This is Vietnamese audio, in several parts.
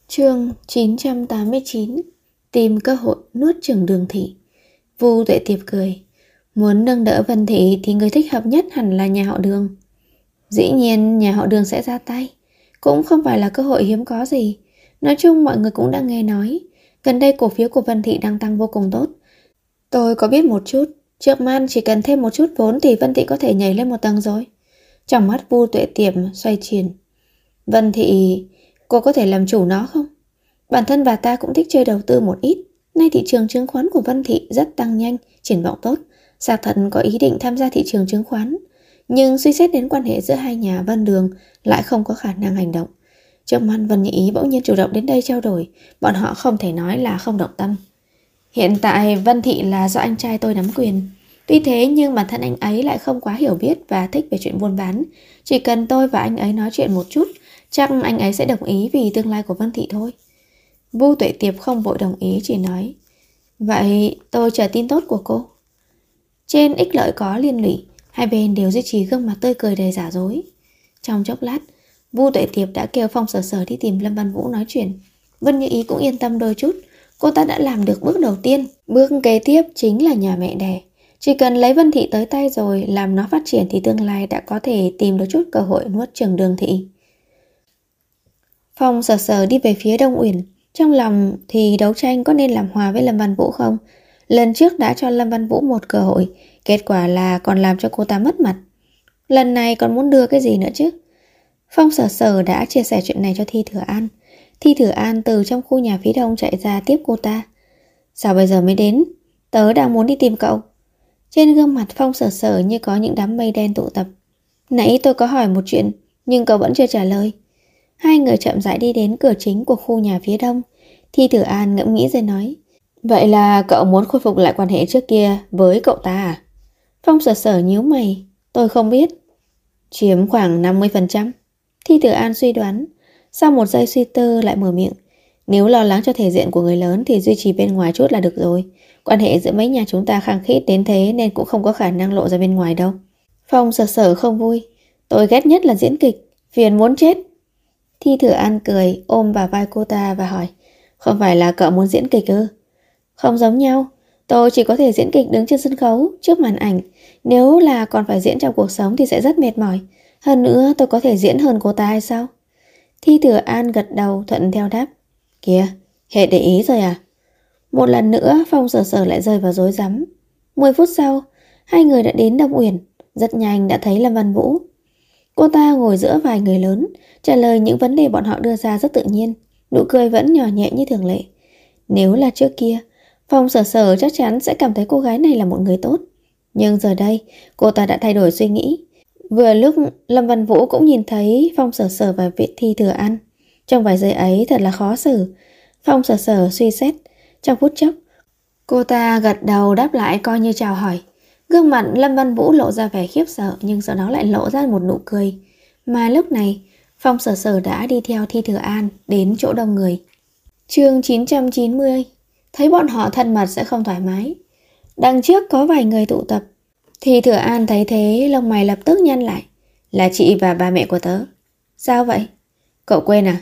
Chương 989. Tìm cơ hội nuốt chửng Đường Thị. Vu Tuệ Tiệp cười. Muốn nâng đỡ Vân Thị thì người thích hợp nhất hẳn là nhà họ Đường. Dĩ nhiên nhà họ Đường sẽ ra tay. Cũng không phải là cơ hội hiếm có gì. Nói chung mọi người cũng đã nghe nói gần đây cổ phiếu của Vân Thị đang tăng vô cùng tốt. Tôi có biết một chút. Trước mắt chỉ cần thêm một chút vốn thì Vân Thị có thể nhảy lên một tầng rồi. Trong mắt Vu Tuệ Tiệp xoay chuyển. Vân Thị, cô có thể làm chủ nó không? Bản thân bà ta cũng thích chơi đầu tư một ít. Nay thị trường chứng khoán của Vân Thị rất tăng nhanh, triển vọng tốt. Xác thật có ý định tham gia thị trường chứng khoán. Nhưng suy xét đến quan hệ giữa hai nhà Vân Đường lại không có khả năng hành động. Trước mắt Vân Nhị Ý bỗng nhiên chủ động đến đây trao đổi. Bọn họ không thể nói là không động tâm. Hiện tại Vân Thị là do anh trai tôi nắm quyền. Tuy thế nhưng bản thân anh ấy lại không quá hiểu biết và thích về chuyện buôn bán. Chỉ cần tôi và anh ấy nói chuyện một chút, chắc anh ấy sẽ đồng ý vì tương lai của Vân Thị thôi. Vu Tuệ Tiệp không vội đồng ý, chỉ nói: Vậy tôi chờ tin tốt của cô. Trên ích lợi có liên lụy, hai bên đều duy trì gương mặt tươi cười đầy giả dối. Trong chốc lát, Vu Tuệ Tiệp đã kêu Phong Sở Sở đi tìm Lâm Văn Vũ nói chuyện. Vân Như Ý cũng yên tâm đôi chút. Cô ta đã làm được bước đầu tiên. Bước kế tiếp chính là nhà mẹ đẻ. Chỉ cần lấy Vân Thị tới tay rồi làm nó phát triển thì tương lai đã có thể tìm được chút cơ hội nuốt chửng Đường Thị. Phong Sở Sở đi về phía Đông Uyển. Trong lòng thì đấu tranh có nên làm hòa với Lâm Văn Vũ không? Lần trước đã cho Lâm Văn Vũ một cơ hội, kết quả là còn làm cho cô ta mất mặt. Lần này còn muốn đưa cái gì nữa chứ? Phong Sở Sở đã chia sẻ chuyện này cho Thi Thừa An. Thi Thừa An từ trong khu nhà phía đông chạy ra tiếp cô ta. Sao bây giờ mới đến? Tớ đang muốn đi tìm cậu. Trên gương mặt Phong Sở Sở như có những đám mây đen tụ tập. Nãy tôi có hỏi một chuyện, nhưng cậu vẫn chưa trả lời. Hai người chậm rãi đi đến cửa chính của khu nhà phía đông. Thi Thừa An ngẫm nghĩ rồi nói: Vậy là cậu muốn khôi phục lại quan hệ trước kia với cậu ta à? Phong Sở Sở nhíu mày: Tôi không biết. Chiếm khoảng 50%. Thi Thừa An suy đoán. Sau một giây suy tư lại mở miệng: Nếu lo lắng cho thể diện của người lớn thì duy trì bên ngoài chút là được rồi. Quan hệ giữa mấy nhà chúng ta khăng khít đến thế nên cũng không có khả năng lộ ra bên ngoài đâu. Phong Sở Sở không vui: Tôi ghét nhất là diễn kịch, phiền muốn chết. Thi Thừa An cười ôm vào vai cô ta và hỏi: Không phải là cậu muốn diễn kịch ư? Không giống nhau. Tôi chỉ có thể diễn kịch đứng trên sân khấu, trước màn ảnh. Nếu là còn phải diễn trong cuộc sống thì sẽ rất mệt mỏi. Hơn nữa tôi có thể diễn hơn cô ta hay sao? Thi Thừa An gật đầu thuận theo đáp: Kìa, hệ để ý rồi à? Một lần nữa Phong Sở Sở lại rơi vào rối rắm. 10 phút sau, hai người đã đến Đông Uyển. Rất nhanh đã thấy Lâm Văn Vũ. Cô ta ngồi giữa vài người lớn, trả lời những vấn đề bọn họ đưa ra rất tự nhiên, nụ cười vẫn nhỏ nhẹ như thường lệ. Nếu là trước kia, Phong Sở Sở chắc chắn sẽ cảm thấy cô gái này là một người tốt. Nhưng giờ đây, cô ta đã thay đổi suy nghĩ. Vừa lúc Lâm Văn Vũ cũng nhìn thấy Phong Sở Sở và Thi Thừa An. Trong vài giây ấy thật là khó xử. Phong Sở Sở suy xét. Trong phút chốc, cô ta gật đầu đáp lại coi như chào hỏi. Gương mặt Lâm Văn Vũ lộ ra vẻ khiếp sợ, nhưng sau đó lại lộ ra một nụ cười. Mà lúc này, Phong Sở Sở đã đi theo Thi Thừa An đến chỗ đông người. Chương 990. Thấy bọn họ thân mật sẽ không thoải mái. Đằng trước có vài người tụ tập. Thi Thừa An thấy thế, lông mày lập tức nhăn lại. Là chị và ba mẹ của tớ. Sao vậy? Cậu quên à?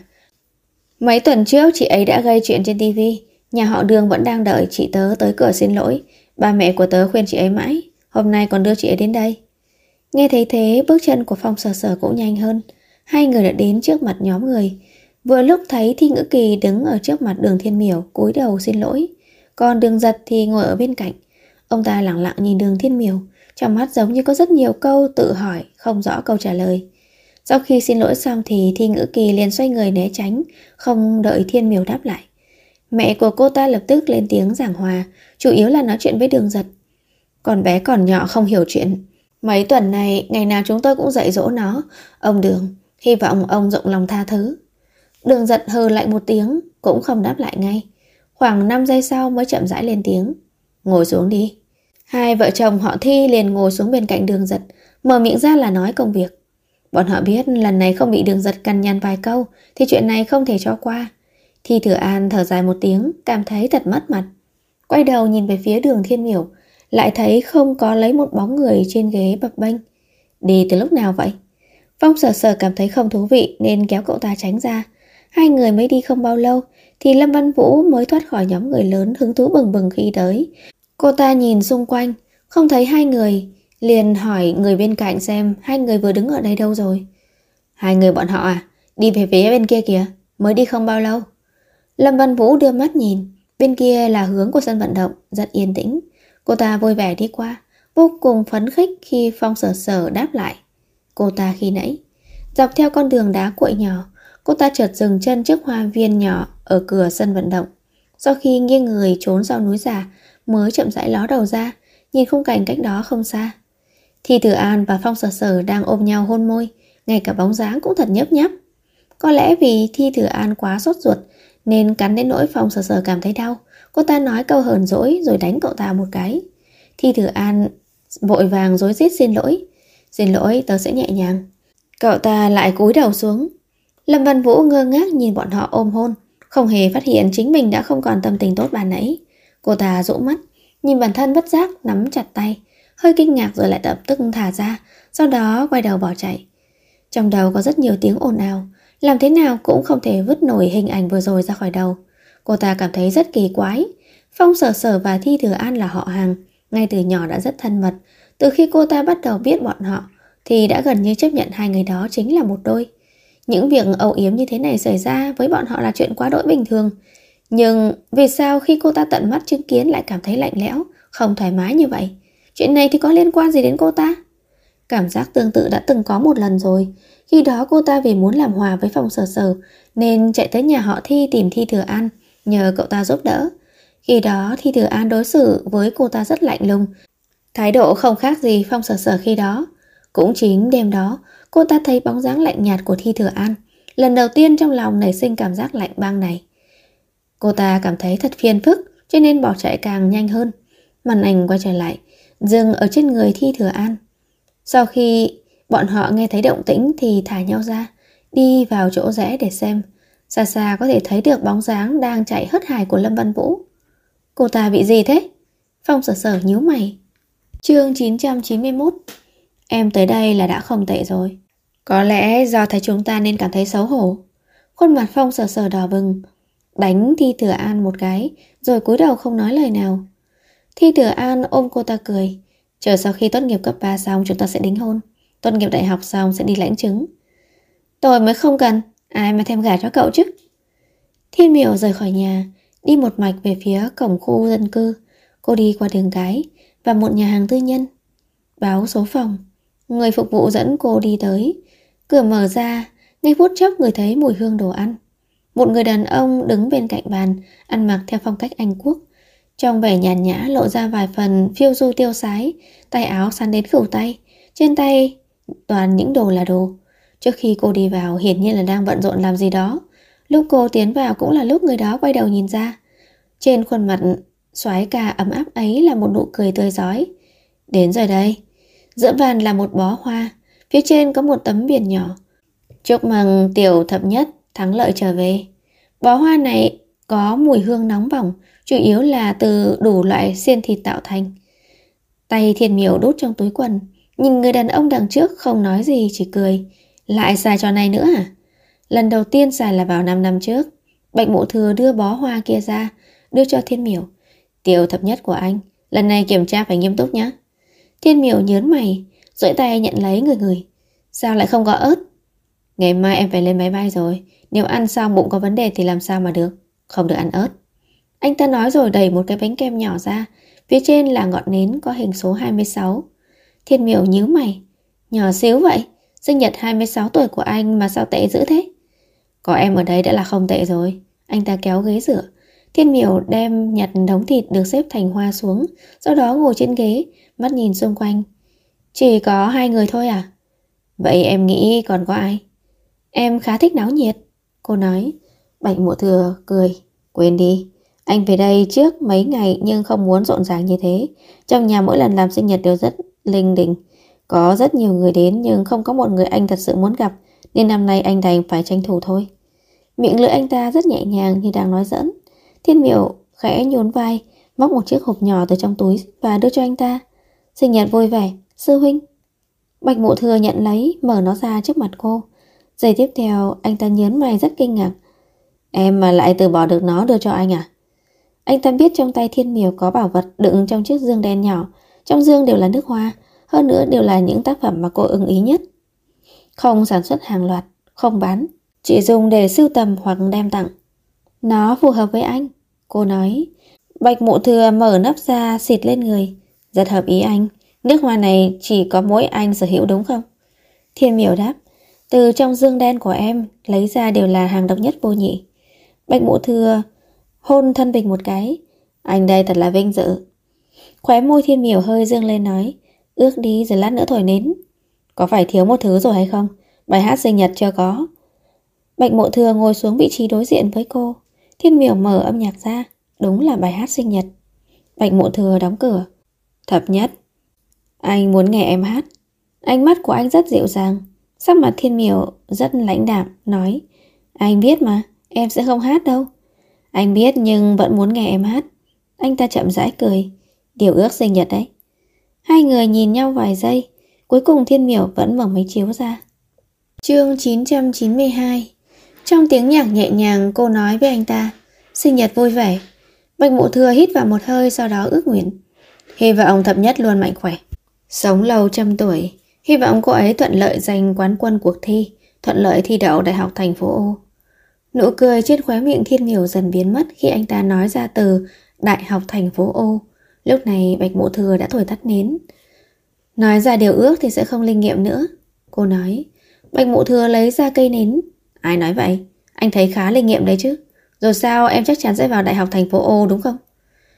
Mấy tuần trước chị ấy đã gây chuyện trên tivi. Nhà họ Đường vẫn đang đợi chị tớ tới cửa xin lỗi. Ba mẹ của tớ khuyên chị ấy mãi, hôm nay còn đưa chị ấy đến đây. Nghe thấy thế, bước chân của Phong Sở Sở cũng nhanh hơn. Hai người đã đến trước mặt nhóm người. Vừa lúc thấy Thi Ngữ Kỳ đứng ở trước mặt Đường Thiên Miểu cúi đầu xin lỗi. Còn Đường Giật thì ngồi ở bên cạnh. Ông ta lặng lặng nhìn Đường Thiên Miểu, trong mắt giống như có rất nhiều câu tự hỏi, không rõ câu trả lời. Sau khi xin lỗi xong thì Thi Ngữ Kỳ liền xoay người né tránh, không đợi Thiên Miểu đáp lại. Mẹ của cô ta lập tức lên tiếng giảng hòa, chủ yếu là nói chuyện với Đường Giật. Con bé còn nhỏ không hiểu chuyện. Mấy tuần này, ngày nào chúng tôi cũng dạy dỗ nó. Ông Đường, hy vọng ông rộng lòng tha thứ. Đường Giật hừ lạnh một tiếng, cũng không đáp lại ngay. Khoảng 5 giây sau mới chậm rãi lên tiếng. Ngồi xuống đi. Hai vợ chồng họ Thi liền ngồi xuống bên cạnh Đường Giật, mở miệng ra là nói công việc. Bọn họ biết lần này không bị Đường Giật cằn nhằn vài câu thì chuyện này không thể cho qua. Thi Thừa An thở dài một tiếng, cảm thấy thật mất mặt. Quay đầu nhìn về phía Đường Thiên Miểu, lại thấy không có lấy một bóng người trên ghế bập bênh. Đi từ lúc nào vậy? Phong Sở Sở cảm thấy không thú vị nên kéo cậu ta tránh ra. Hai người mới đi không bao lâu thì Lâm Văn Vũ mới thoát khỏi nhóm người lớn hứng thú bừng bừng khi tới. Cô ta nhìn xung quanh, không thấy hai người, liền hỏi người bên cạnh xem hai người vừa đứng ở đây đâu rồi. Hai người bọn họ à? Đi về phía bên kia kìa, mới đi không bao lâu. Lâm Văn Vũ đưa mắt nhìn, bên kia là hướng của sân vận động, rất yên tĩnh. Cô ta vui vẻ đi qua, vô cùng phấn khích khi Phong Sở Sở đáp lại cô ta khi nãy. Dọc theo con đường đá cuội nhỏ, cô ta chợt dừng chân trước hoa viên nhỏ ở cửa sân vận động. Sau khi nghiêng người trốn sau núi già, mới chậm rãi ló đầu ra, nhìn khung cảnh cách đó không xa. Thi Tử An và Phong Sở Sở đang ôm nhau hôn môi, ngay cả bóng dáng cũng thật nhấp nháp. Có lẽ vì Thi Tử An quá sốt ruột nên cắn đến nỗi Phong Sở Sở cảm thấy đau. Cô ta nói câu hờn dỗi rồi đánh cậu ta một cái. Thi Tử An vội vàng rối rít xin lỗi. Xin lỗi, tớ sẽ nhẹ nhàng. Cậu ta lại cúi đầu xuống. Lâm Văn Vũ ngơ ngác nhìn bọn họ ôm hôn, không hề phát hiện chính mình đã không còn tâm tình tốt ban nãy. Cô ta dụ mắt, nhìn bản thân bất giác nắm chặt tay, hơi kinh ngạc rồi lại lập tức thả ra, sau đó quay đầu bỏ chạy. Trong đầu có rất nhiều tiếng ồn ào, làm thế nào cũng không thể vứt nổi hình ảnh vừa rồi ra khỏi đầu. Cô ta cảm thấy rất kỳ quái. Phong Sở Sở và Thi Thừa An là họ hàng, ngay từ nhỏ đã rất thân mật. Từ khi cô ta bắt đầu biết bọn họ thì đã gần như chấp nhận hai người đó chính là một đôi. Những việc âu yếm như thế này xảy ra với bọn họ là chuyện quá đỗi bình thường. Nhưng vì sao khi cô ta tận mắt chứng kiến lại cảm thấy lạnh lẽo, không thoải mái như vậy? Chuyện này thì có liên quan gì đến cô ta? Cảm giác tương tự đã từng có một lần rồi. Khi đó cô ta vì muốn làm hòa với Phong Sở Sở nên chạy tới nhà họ Thi tìm Thi Thừa An, nhờ cậu ta giúp đỡ. Khi đó Thi Thừa An đối xử với cô ta rất lạnh lùng, thái độ không khác gì Phong Sở Sở khi đó. Cũng chính đêm đó, cô ta thấy bóng dáng lạnh nhạt của Thi Thừa An. Lần đầu tiên trong lòng nảy sinh cảm giác lạnh băng này. Cô ta cảm thấy thật phiền phức, cho nên bỏ chạy càng nhanh hơn. Màn ảnh quay trở lại, dừng ở trên người Thi Thừa An. Sau khi bọn họ nghe thấy động tĩnh thì thả nhau ra, đi vào chỗ rẽ để xem. Xa xa có thể thấy được bóng dáng đang chạy hớt hải của Lâm Văn Vũ. Cô ta bị gì thế? Phong Sở Sở nhíu mày. Chương 991. Em tới đây là đã không tệ rồi. Có lẽ do thấy chúng ta nên cảm thấy xấu hổ. Khuôn mặt Phong Sở Sở đỏ bừng, đánh Thi Thừa An một cái, rồi cúi đầu không nói lời nào. Thi Thừa An ôm cô ta cười. Chờ sau khi tốt nghiệp cấp 3 xong chúng ta sẽ đính hôn. Tốt nghiệp đại học xong sẽ đi lãnh chứng. Tôi mới không cần, ai mà thèm gả cho cậu chứ. Thiên Miểu rời khỏi nhà, đi một mạch về phía cổng khu dân cư. Cô đi qua đường cái và một nhà hàng tư nhân. Báo số phòng. Người phục vụ dẫn cô đi tới. Cửa mở ra, ngay phút chốc người thấy mùi hương đồ ăn. Một người đàn ông đứng bên cạnh bàn, ăn mặc theo phong cách Anh Quốc. Trong vẻ nhàn nhã lộ ra vài phần phiêu du tiêu sái, tay áo sắn đến khửu tay, trên tay toàn những đồ là đồ. Trước khi cô đi vào hiển nhiên là đang bận rộn làm gì đó. Lúc cô tiến vào cũng là lúc người đó quay đầu nhìn ra. Trên khuôn mặt soái ca ấm áp ấy là một nụ cười tươi rói. Đến rồi đây. Giữa bàn là một bó hoa, phía trên có một tấm biển nhỏ. Chúc mừng tiểu thập nhất thắng lợi trở về. Bó hoa này có mùi hương nóng bỏng, chủ yếu là từ đủ loại xiên thịt tạo thành. Tay Thiên Miểu đút trong túi quần, nhìn người đàn ông đằng trước không nói gì, chỉ cười. Lại xài trò này nữa à? Lần đầu tiên xài là vào 5 năm trước. Bạch Mộ Thừa đưa bó hoa kia ra, đưa cho Thiên Miểu. Tiểu thập nhất của anh, lần này kiểm tra phải nghiêm túc nhé. Thiên Miểu nhớn mày, duỗi tay nhận lấy người. Sao lại không có ớt? Ngày mai em phải lên máy bay rồi, nếu ăn xong bụng có vấn đề thì làm sao mà được. Không được ăn ớt. Anh ta nói rồi đẩy một cái bánh kem nhỏ ra, phía trên là ngọn nến có hình số 26. Thiên Miểu nhíu mày. Nhỏ xíu vậy, sinh nhật 26 tuổi của anh mà sao tệ dữ thế? Có em ở đây đã là không tệ rồi. Anh ta kéo ghế dựa. Thiên Miểu đem nhặt đống thịt được xếp thành hoa xuống, sau đó ngồi trên ghế, mắt nhìn xung quanh. Chỉ có 2 người thôi à? Vậy em nghĩ còn có ai? Em khá thích náo nhiệt, cô nói. Bạch Mộ Thừa cười. Quên đi, anh về đây trước mấy ngày nhưng không muốn rộn ràng như thế. Trong nhà mỗi lần làm sinh nhật đều rất linh đình. Có rất nhiều người đến nhưng không có một người anh thật sự muốn gặp, nên năm nay anh đành phải tranh thủ thôi. Miệng lưỡi anh ta rất nhẹ nhàng như đang nói giỡn. Thiên Miểu khẽ nhún vai, móc một chiếc hộp nhỏ từ trong túi và đưa cho anh ta. Sinh nhật vui vẻ, sư huynh. Bạch Mộ Thừa nhận lấy, mở nó ra trước mặt cô. Giây tiếp theo anh ta nhớn mày rất kinh ngạc. Em mà lại từ bỏ được nó đưa cho anh à? Anh ta biết trong tay Thiên Miểu có bảo vật đựng trong chiếc dương đen nhỏ. Trong dương đều là nước hoa, hơn nữa đều là những tác phẩm mà cô ưng ý nhất. Không sản xuất hàng loạt, không bán, chỉ dùng để sưu tầm hoặc đem tặng. Nó phù hợp với anh, cô nói. Bạch Mộ Thừa mở nắp ra xịt lên người. Rất hợp ý anh. Nước hoa này chỉ có mỗi anh sở hữu đúng không? Thiên Miểu đáp. Từ trong dương đen của em lấy ra đều là hàng độc nhất vô nhị. Bạch Mộ Thừa hôn thân Bình một cái. Anh đây thật là vinh dự. Khóe môi Thiên Miểu hơi dương lên nói. Ước đi rồi lát nữa thổi nến. Có phải thiếu một thứ rồi hay không? Bài hát sinh nhật chưa có. Bạch Mộ Thừa ngồi xuống vị trí đối diện với cô. Thiên Miểu mở âm nhạc ra. Đúng là bài hát sinh nhật. Bạch Mộ Thừa đóng cửa. Thập nhất. Anh muốn nghe em hát. Ánh mắt của anh rất dịu dàng. Sắc mặt Thiên Miểu rất lãnh đạm, nói. Anh biết mà, em sẽ không hát đâu. Anh biết nhưng vẫn muốn nghe em hát. Anh ta chậm rãi cười. Điều ước sinh nhật đấy. Hai người nhìn nhau vài giây. Cuối cùng Thiên Miểu vẫn mở máy chiếu ra. Chương 992. Trong tiếng nhạc nhẹ nhàng cô nói với anh ta. Sinh nhật vui vẻ. Bạch Mộ Thừa hít vào một hơi, sau đó ước nguyện. Hy vọng thập nhất luôn mạnh khỏe, sống lâu trăm tuổi. Hy vọng cô ấy thuận lợi giành quán quân cuộc thi, thuận lợi thi đậu Đại học thành phố O. Nụ cười trên khóe miệng Thiên Miểu dần biến mất khi anh ta nói ra từ Đại học thành phố O. Lúc này Bạch Mộ Thừa đã thổi tắt nến. Nói ra điều ước thì sẽ không linh nghiệm nữa, cô nói. Bạch Mộ Thừa lấy ra cây nến. Ai nói vậy? Anh thấy khá linh nghiệm đấy chứ. Rồi sao, em chắc chắn sẽ vào Đại học thành phố O đúng không?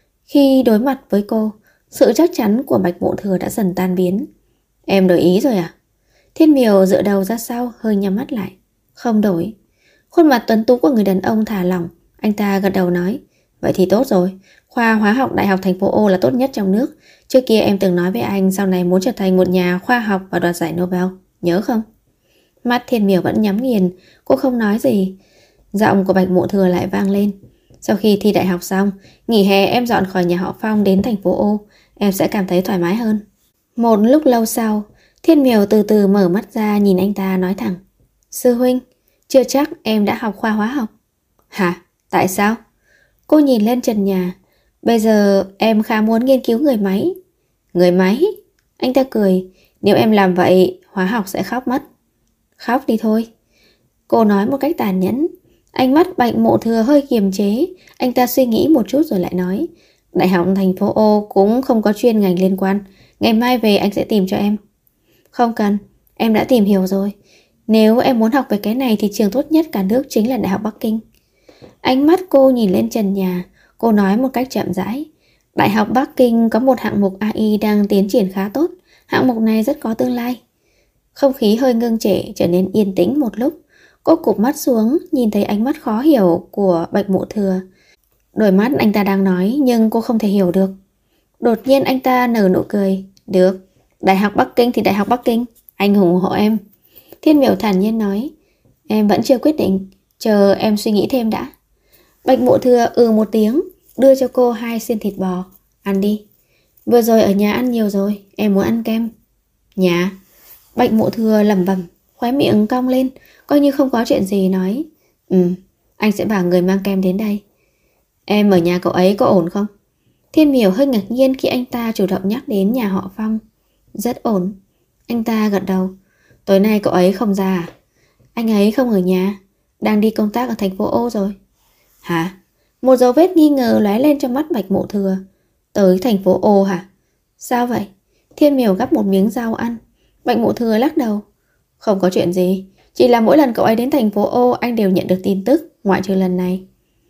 Khi đối mặt với cô, sự chắc chắn của Bạch Mộ Thừa đã dần tan biến. Em đổi ý rồi à? Thiên Miểu dựa đầu ra sau, hơi nhắm mắt lại. Không đổi. Khuôn mặt tuấn tú của người đàn ông thả lỏng. Anh ta gật đầu nói. Vậy thì tốt rồi. Khoa hóa học Đại học thành phố O là tốt nhất trong nước. Trước kia em từng nói với anh sau này muốn trở thành một nhà khoa học và đoạt giải Nobel. Nhớ không? Mắt Thiên Miểu vẫn nhắm nghiền. Cô không nói gì. Giọng của Bạch Mộ Thừa lại vang lên. Sau khi thi đại học xong, nghỉ hè em dọn khỏi nhà họ Phong đến thành phố O. Em sẽ cảm thấy thoải mái hơn. Một lúc lâu sau, Thiên Miểu từ từ mở mắt ra nhìn anh ta nói thẳng. Sư huynh, chưa chắc em đã học khoa hóa học. Hả? Tại sao? Cô nhìn lên trần nhà. Bây giờ em khá muốn nghiên cứu người máy. Người máy? Anh ta cười. Nếu em làm vậy, hóa học sẽ khóc mất. Khóc đi thôi. Cô nói một cách tàn nhẫn. Ánh mắt Bạch Mộ Thừa hơi kiềm chế. Anh ta suy nghĩ một chút rồi lại nói. Đại học thành phố O cũng không có chuyên ngành liên quan. Ngày mai về anh sẽ tìm cho em. Không cần, em đã tìm hiểu rồi. Nếu em muốn học về cái này thì trường tốt nhất cả nước chính là Đại học Bắc Kinh. Ánh mắt cô nhìn lên trần nhà. Cô nói một cách chậm rãi. Đại học Bắc Kinh có một hạng mục AI đang tiến triển khá tốt. Hạng mục này rất có tương lai. Không khí hơi ngưng trệ, trở nên yên tĩnh một lúc. Cô cụp mắt xuống, nhìn thấy ánh mắt khó hiểu của Bạch Mộ Thừa. Đôi mắt anh ta đang nói nhưng cô không thể hiểu được. Đột nhiên anh ta nở nụ cười. Được, Đại học Bắc Kinh thì Đại học Bắc Kinh. Anh ủng hộ em. Thiên Miểu thản nhiên nói. Em vẫn chưa quyết định, chờ em suy nghĩ thêm đã. Bạch Mộ Thừa một tiếng, đưa cho cô 2 xiên thịt bò. Ăn đi. Vừa rồi ở nhà ăn nhiều rồi, em muốn ăn kem. Nhà? Bạch Mộ Thừa lẩm bẩm, khóe miệng cong lên, coi như không có chuyện gì nói. Anh sẽ bảo người mang kem đến đây. Em ở nhà cậu ấy có ổn không? Thiên Miểu hơi ngạc nhiên khi anh ta chủ động nhắc đến nhà họ Phong. Rất ổn. Anh ta gật đầu. Tối nay cậu ấy không ra à? Anh ấy không ở nhà, đang đi công tác ở thành phố O rồi. Hả? Một dấu vết nghi ngờ lóe lên trong mắt Bạch Mộ Thừa. Tới thành phố O hả? Sao vậy? Thiên Miểu gắp một miếng rau ăn. Bạch Mộ Thừa lắc đầu. Không có chuyện gì, chỉ là mỗi lần cậu ấy đến thành phố O anh đều nhận được tin tức, ngoại trừ lần này.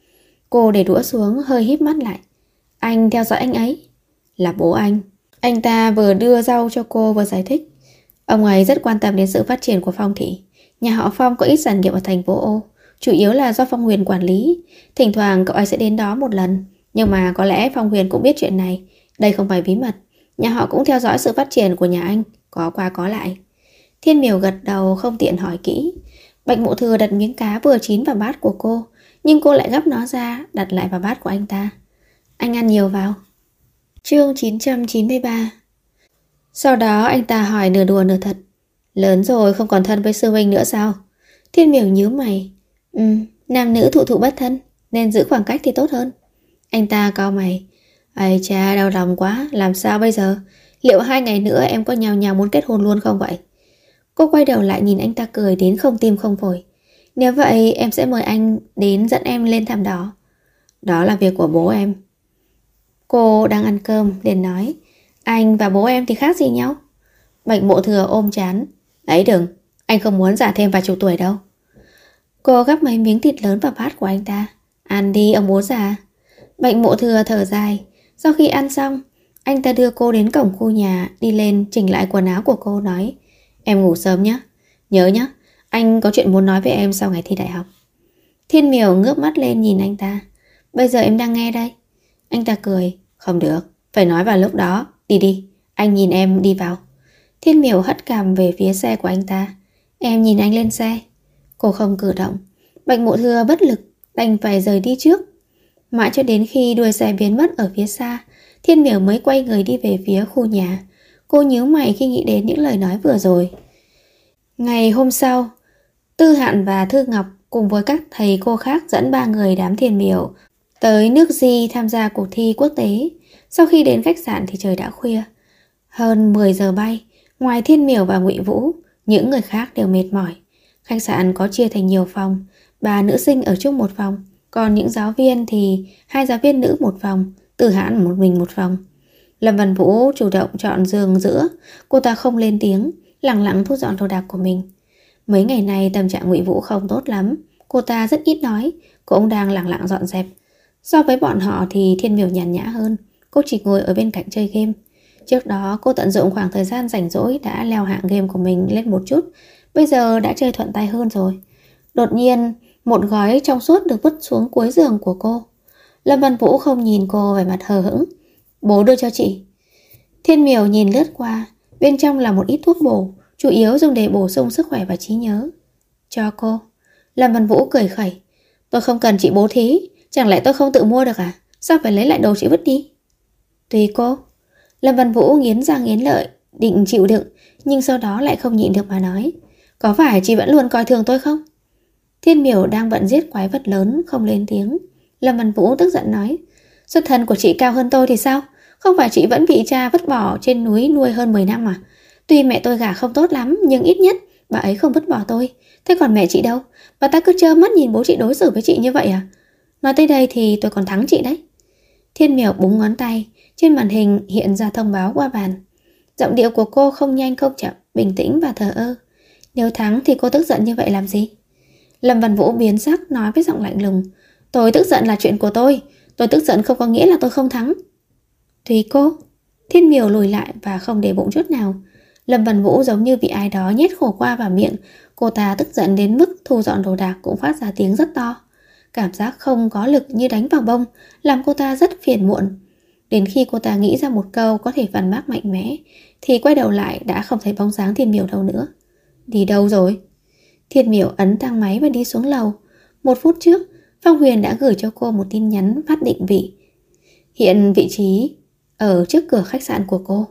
Cô để đũa xuống, hơi híp mắt lại. Anh theo dõi anh ấy? Là bố anh. Anh ta vừa đưa rau cho cô vừa giải thích. Ông ấy rất quan tâm đến sự phát triển của Phong thị. Nhà họ Phong có ít sản nghiệp ở thành phố O, chủ yếu là do Phong Huyền quản lý. Thỉnh thoảng cậu ấy sẽ đến đó một lần. Nhưng mà có lẽ Phong Huyền cũng biết chuyện này. Đây không phải bí mật. Nhà họ cũng theo dõi sự phát triển của nhà anh, có qua có lại. Thiên Miểu gật đầu không tiện hỏi kỹ. Bạch Mộ Thừa đặt miếng cá vừa chín vào bát của cô, nhưng cô lại gắp nó ra, đặt lại vào bát của anh ta. Anh ăn nhiều vào. Chương 993. Sau đó anh ta hỏi nửa đùa nửa thật. Lớn rồi không còn thân với sư huynh nữa sao? Thiên Miểu nhíu mày. Nam nữ thụ thụ bất thân, nên giữ khoảng cách thì tốt hơn. Anh ta cau mày. Ây cha, đau lòng quá, làm sao bây giờ? Liệu 2 ngày nữa em có nhào nhào muốn kết hôn luôn không vậy? Cô quay đầu lại nhìn anh ta cười đến không tim không phổi. Nếu vậy em sẽ mời anh đến dẫn em lên thảm đỏ. Đó là việc của bố em. Cô đang ăn cơm liền nói. Anh và bố em thì khác gì nhau? Bạch Mộ Thừa ôm chán. Ấy đừng, anh không muốn già thêm vài chục tuổi đâu. Cô gắp mấy miếng thịt lớn vào bát của anh ta. Ăn đi ông bố già. Bạch Mộ Thừa thở dài. Sau khi ăn xong, anh ta đưa cô đến cổng khu nhà, đi lên chỉnh lại quần áo của cô, nói. Em ngủ sớm nhé. Nhớ nhé, anh có chuyện muốn nói với em sau ngày thi đại học. Thiên Miểu ngước mắt lên nhìn anh ta. Bây giờ em đang nghe đây. Anh ta cười. Không được, phải nói vào lúc đó. Đi đi, anh nhìn em đi vào. Thiên Miểu hất cằm về phía xe của anh ta. Em nhìn anh lên xe. Cô không cử động. Bạch Mộ Thừa bất lực, đành phải rời đi trước. Mãi cho đến khi đuôi xe biến mất ở phía xa, Thiên Miểu mới quay người đi về phía khu nhà. Cô nhíu mày khi nghĩ đến những lời nói vừa rồi. Ngày hôm sau, Tư Hạn và Thư Ngọc cùng với các thầy cô khác dẫn 3 người đám Thiên Miểu tới nước Di tham gia cuộc thi quốc tế. Sau khi đến khách sạn thì trời đã khuya. Hơn 10 giờ bay, ngoài Thiên Miểu và Ngụy Vũ, những người khác đều mệt mỏi. Khách sạn có chia thành nhiều phòng, 3 nữ sinh ở chung một phòng, còn những giáo viên thì 2 giáo viên nữ một phòng, Tư Hãn một mình một phòng. Lâm Văn Vũ chủ động chọn giường giữa, cô ta không lên tiếng, lặng lặng thu dọn đồ đạc của mình. Mấy ngày này tâm trạng Ngụy Vũ không tốt lắm, cô ta rất ít nói, cô cũng đang lặng lặng dọn dẹp. So với bọn họ thì Thiên Miểu nhàn nhã hơn, cô chỉ ngồi ở bên cạnh chơi game. Trước đó cô tận dụng khoảng thời gian rảnh rỗi đã leo hạng game của mình lên một chút, bây giờ đã chơi thuận tay hơn rồi. Đột nhiên, một gói trong suốt được vứt xuống cuối giường của cô. Lâm Văn Vũ không nhìn cô, vẻ mặt hờ hững. Bố đưa cho chị. Thiên Miểu nhìn lướt qua, bên trong là một ít thuốc bổ, chủ yếu dùng để bổ sung sức khỏe và trí nhớ. Cho cô. Lâm Văn Vũ cười khẩy. Tôi không cần chị bố thí, chẳng lẽ tôi không tự mua được à? Sao phải lấy lại đồ chị vứt đi? Tùy cô. Lâm Văn Vũ nghiến răng nghiến lợi, định chịu đựng, nhưng sau đó lại không nhịn được mà nói. Có phải chị vẫn luôn coi thường tôi không? Thiên Miểu đang bận giết quái vật lớn, không lên tiếng. Lâm Văn Vũ tức giận nói. Xuất thân của chị cao hơn tôi thì sao? Không phải chị vẫn bị cha vứt bỏ trên núi nuôi hơn 10 năm à? Tuy mẹ tôi gả không tốt lắm, nhưng ít nhất bà ấy không vứt bỏ tôi. Thế còn mẹ chị đâu? Bà ta cứ trơ mắt nhìn bố chị đối xử với chị như vậy à? Nói tới đây thì tôi còn thắng chị đấy. Thiên Miểu búng ngón tay, trên màn hình hiện ra thông báo qua bàn. Giọng điệu của cô không nhanh không chậm, bình tĩnh và thờ ơ. Nếu thắng thì cô tức giận như vậy làm gì? Lâm Văn Vũ biến sắc nói với giọng lạnh lùng. Tôi tức giận là chuyện của tôi tức giận không có nghĩa là tôi không thắng. Tùy cô. Thiên Miểu lùi lại và không để bụng chút nào. Lâm Văn Vũ giống như bị ai đó nhét khổ qua vào miệng. Cô ta tức giận đến mức thu dọn đồ đạc cũng phát ra tiếng rất to. Cảm giác không có lực như đánh vào bông làm cô ta rất phiền muộn. Đến khi cô ta nghĩ ra một câu có thể phản bác mạnh mẽ thì quay đầu lại đã không thấy bóng dáng Thiên Miểu đâu nữa. Đi đâu rồi? Thiên Miểu ấn thang máy và đi xuống lầu. 1 phút trước, Phong Huyền đã gửi cho cô một tin nhắn phát định vị. Hiện vị trí ở trước cửa khách sạn của cô.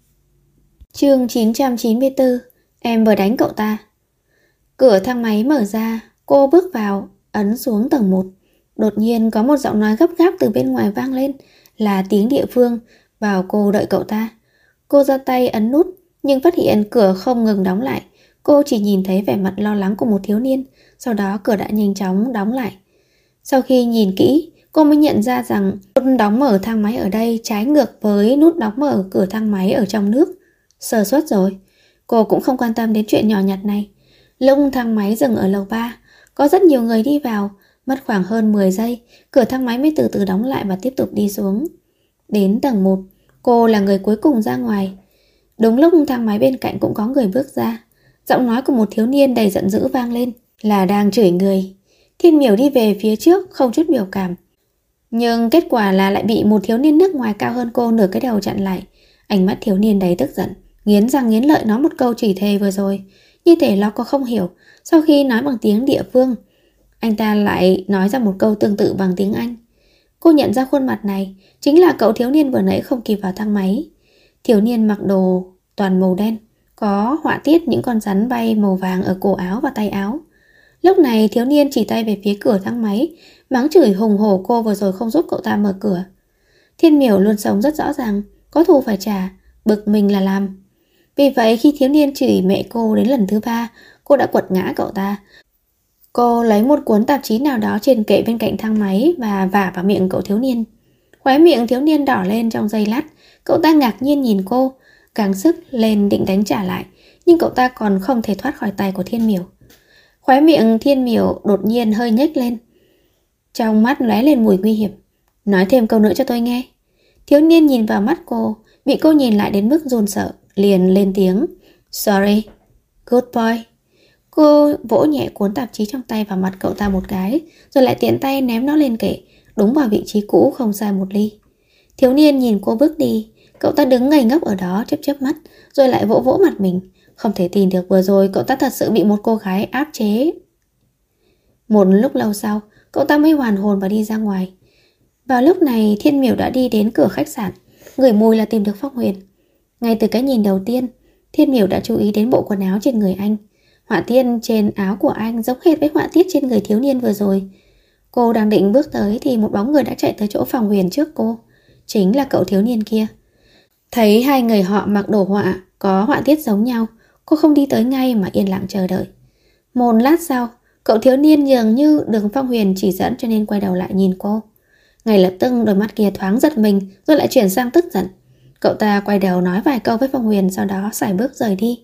Chương 994. Em vừa đánh cậu ta. Cửa thang máy mở ra, cô bước vào, ấn xuống tầng 1. Đột nhiên có một giọng nói gấp gáp từ bên ngoài vang lên, là tiếng địa phương, bảo cô đợi cậu ta. Cô giơ tay ấn nút, nhưng phát hiện cửa không ngừng đóng lại. Cô chỉ nhìn thấy vẻ mặt lo lắng của một thiếu niên, sau đó cửa đã nhanh chóng đóng lại. Sau khi nhìn kỹ, cô mới nhận ra rằng nút đóng mở thang máy ở đây trái ngược với nút đóng mở cửa thang máy ở trong nước. Sơ suất rồi. Cô cũng không quan tâm đến chuyện nhỏ nhặt này. Lúc thang máy dừng ở lầu 3, có rất nhiều người đi vào, mất khoảng hơn 10 giây, cửa thang máy mới từ từ đóng lại và tiếp tục đi xuống. Đến tầng 1, cô là người cuối cùng ra ngoài. Đúng lúc thang máy bên cạnh cũng có người bước ra. Giọng nói của một thiếu niên đầy giận dữ vang lên, là đang chửi người. Thiên Miểu đi về phía trước không chút biểu cảm. Nhưng kết quả là lại bị một thiếu niên nước ngoài cao hơn cô nửa cái đầu chặn lại. Ánh mắt thiếu niên đầy tức giận, nghiến răng nghiến lợi nói một câu chửi thề vừa rồi. Như thể nó có không hiểu, sau khi nói bằng tiếng địa phương, anh ta lại nói ra một câu tương tự bằng tiếng Anh. Cô nhận ra khuôn mặt này chính là cậu thiếu niên vừa nãy không kịp vào thang máy. Thiếu niên mặc đồ toàn màu đen, có họa tiết những con rắn bay màu vàng ở cổ áo và tay áo. Lúc này thiếu niên chỉ tay về phía cửa thang máy, mắng chửi hùng hổ cô vừa rồi không giúp cậu ta mở cửa. Thiên Miểu luôn sống rất rõ ràng, có thù phải trả, bực mình là làm. Vì vậy khi thiếu niên chửi mẹ cô đến lần thứ 3, cô đã quật ngã cậu ta. Cô lấy một cuốn tạp chí nào đó trên kệ bên cạnh thang máy và vả vào miệng cậu thiếu niên. Khóe miệng thiếu niên đỏ lên trong giây lát, cậu ta ngạc nhiên nhìn cô, gắng sức lên định đánh trả lại, nhưng cậu ta còn không thể thoát khỏi tay của Thiên Miểu. Khóe miệng Thiên Miểu đột nhiên hơi nhếch lên, trong mắt lóe lên mùi nguy hiểm. Nói thêm câu nữa cho tôi nghe. Thiếu niên nhìn vào mắt cô, bị cô nhìn lại đến mức run sợ, liền lên tiếng. Sorry, good boy. Cô vỗ nhẹ cuốn tạp chí trong tay vào mặt cậu ta một cái, rồi lại tiện tay ném nó lên kệ, đúng vào vị trí cũ không sai một ly. Thiếu niên nhìn cô bước đi, cậu ta đứng ngây ngốc ở đó chớp chớp mắt, rồi lại vỗ vỗ mặt mình. Không thể tin được vừa rồi cậu ta thật sự bị một cô gái áp chế. Một lúc lâu sau, cậu ta mới hoàn hồn và đi ra ngoài. Vào lúc này Thiên Miểu đã đi đến cửa khách sạn, ngửi mùi là tìm được Phong Huyền. Ngay từ cái nhìn đầu tiên, Thiên Miểu đã chú ý đến bộ quần áo trên người anh. Họa tiết trên áo của anh giống hệt với họa tiết trên người thiếu niên vừa rồi. Cô đang định bước tới thì một bóng người đã chạy tới chỗ Phong Huyền trước cô. Chính là cậu thiếu niên kia. Thấy hai người họ mặc đồ họa có họa tiết giống nhau, cô không đi tới ngay mà yên lặng chờ đợi. Một lát sau, cậu thiếu niên dường như được Phong Huyền chỉ dẫn cho nên quay đầu lại nhìn cô. Ngay lập tức đôi mắt kia thoáng giật mình rồi lại chuyển sang tức giận. Cậu ta quay đầu nói vài câu với Phong Huyền, sau đó sải bước rời đi.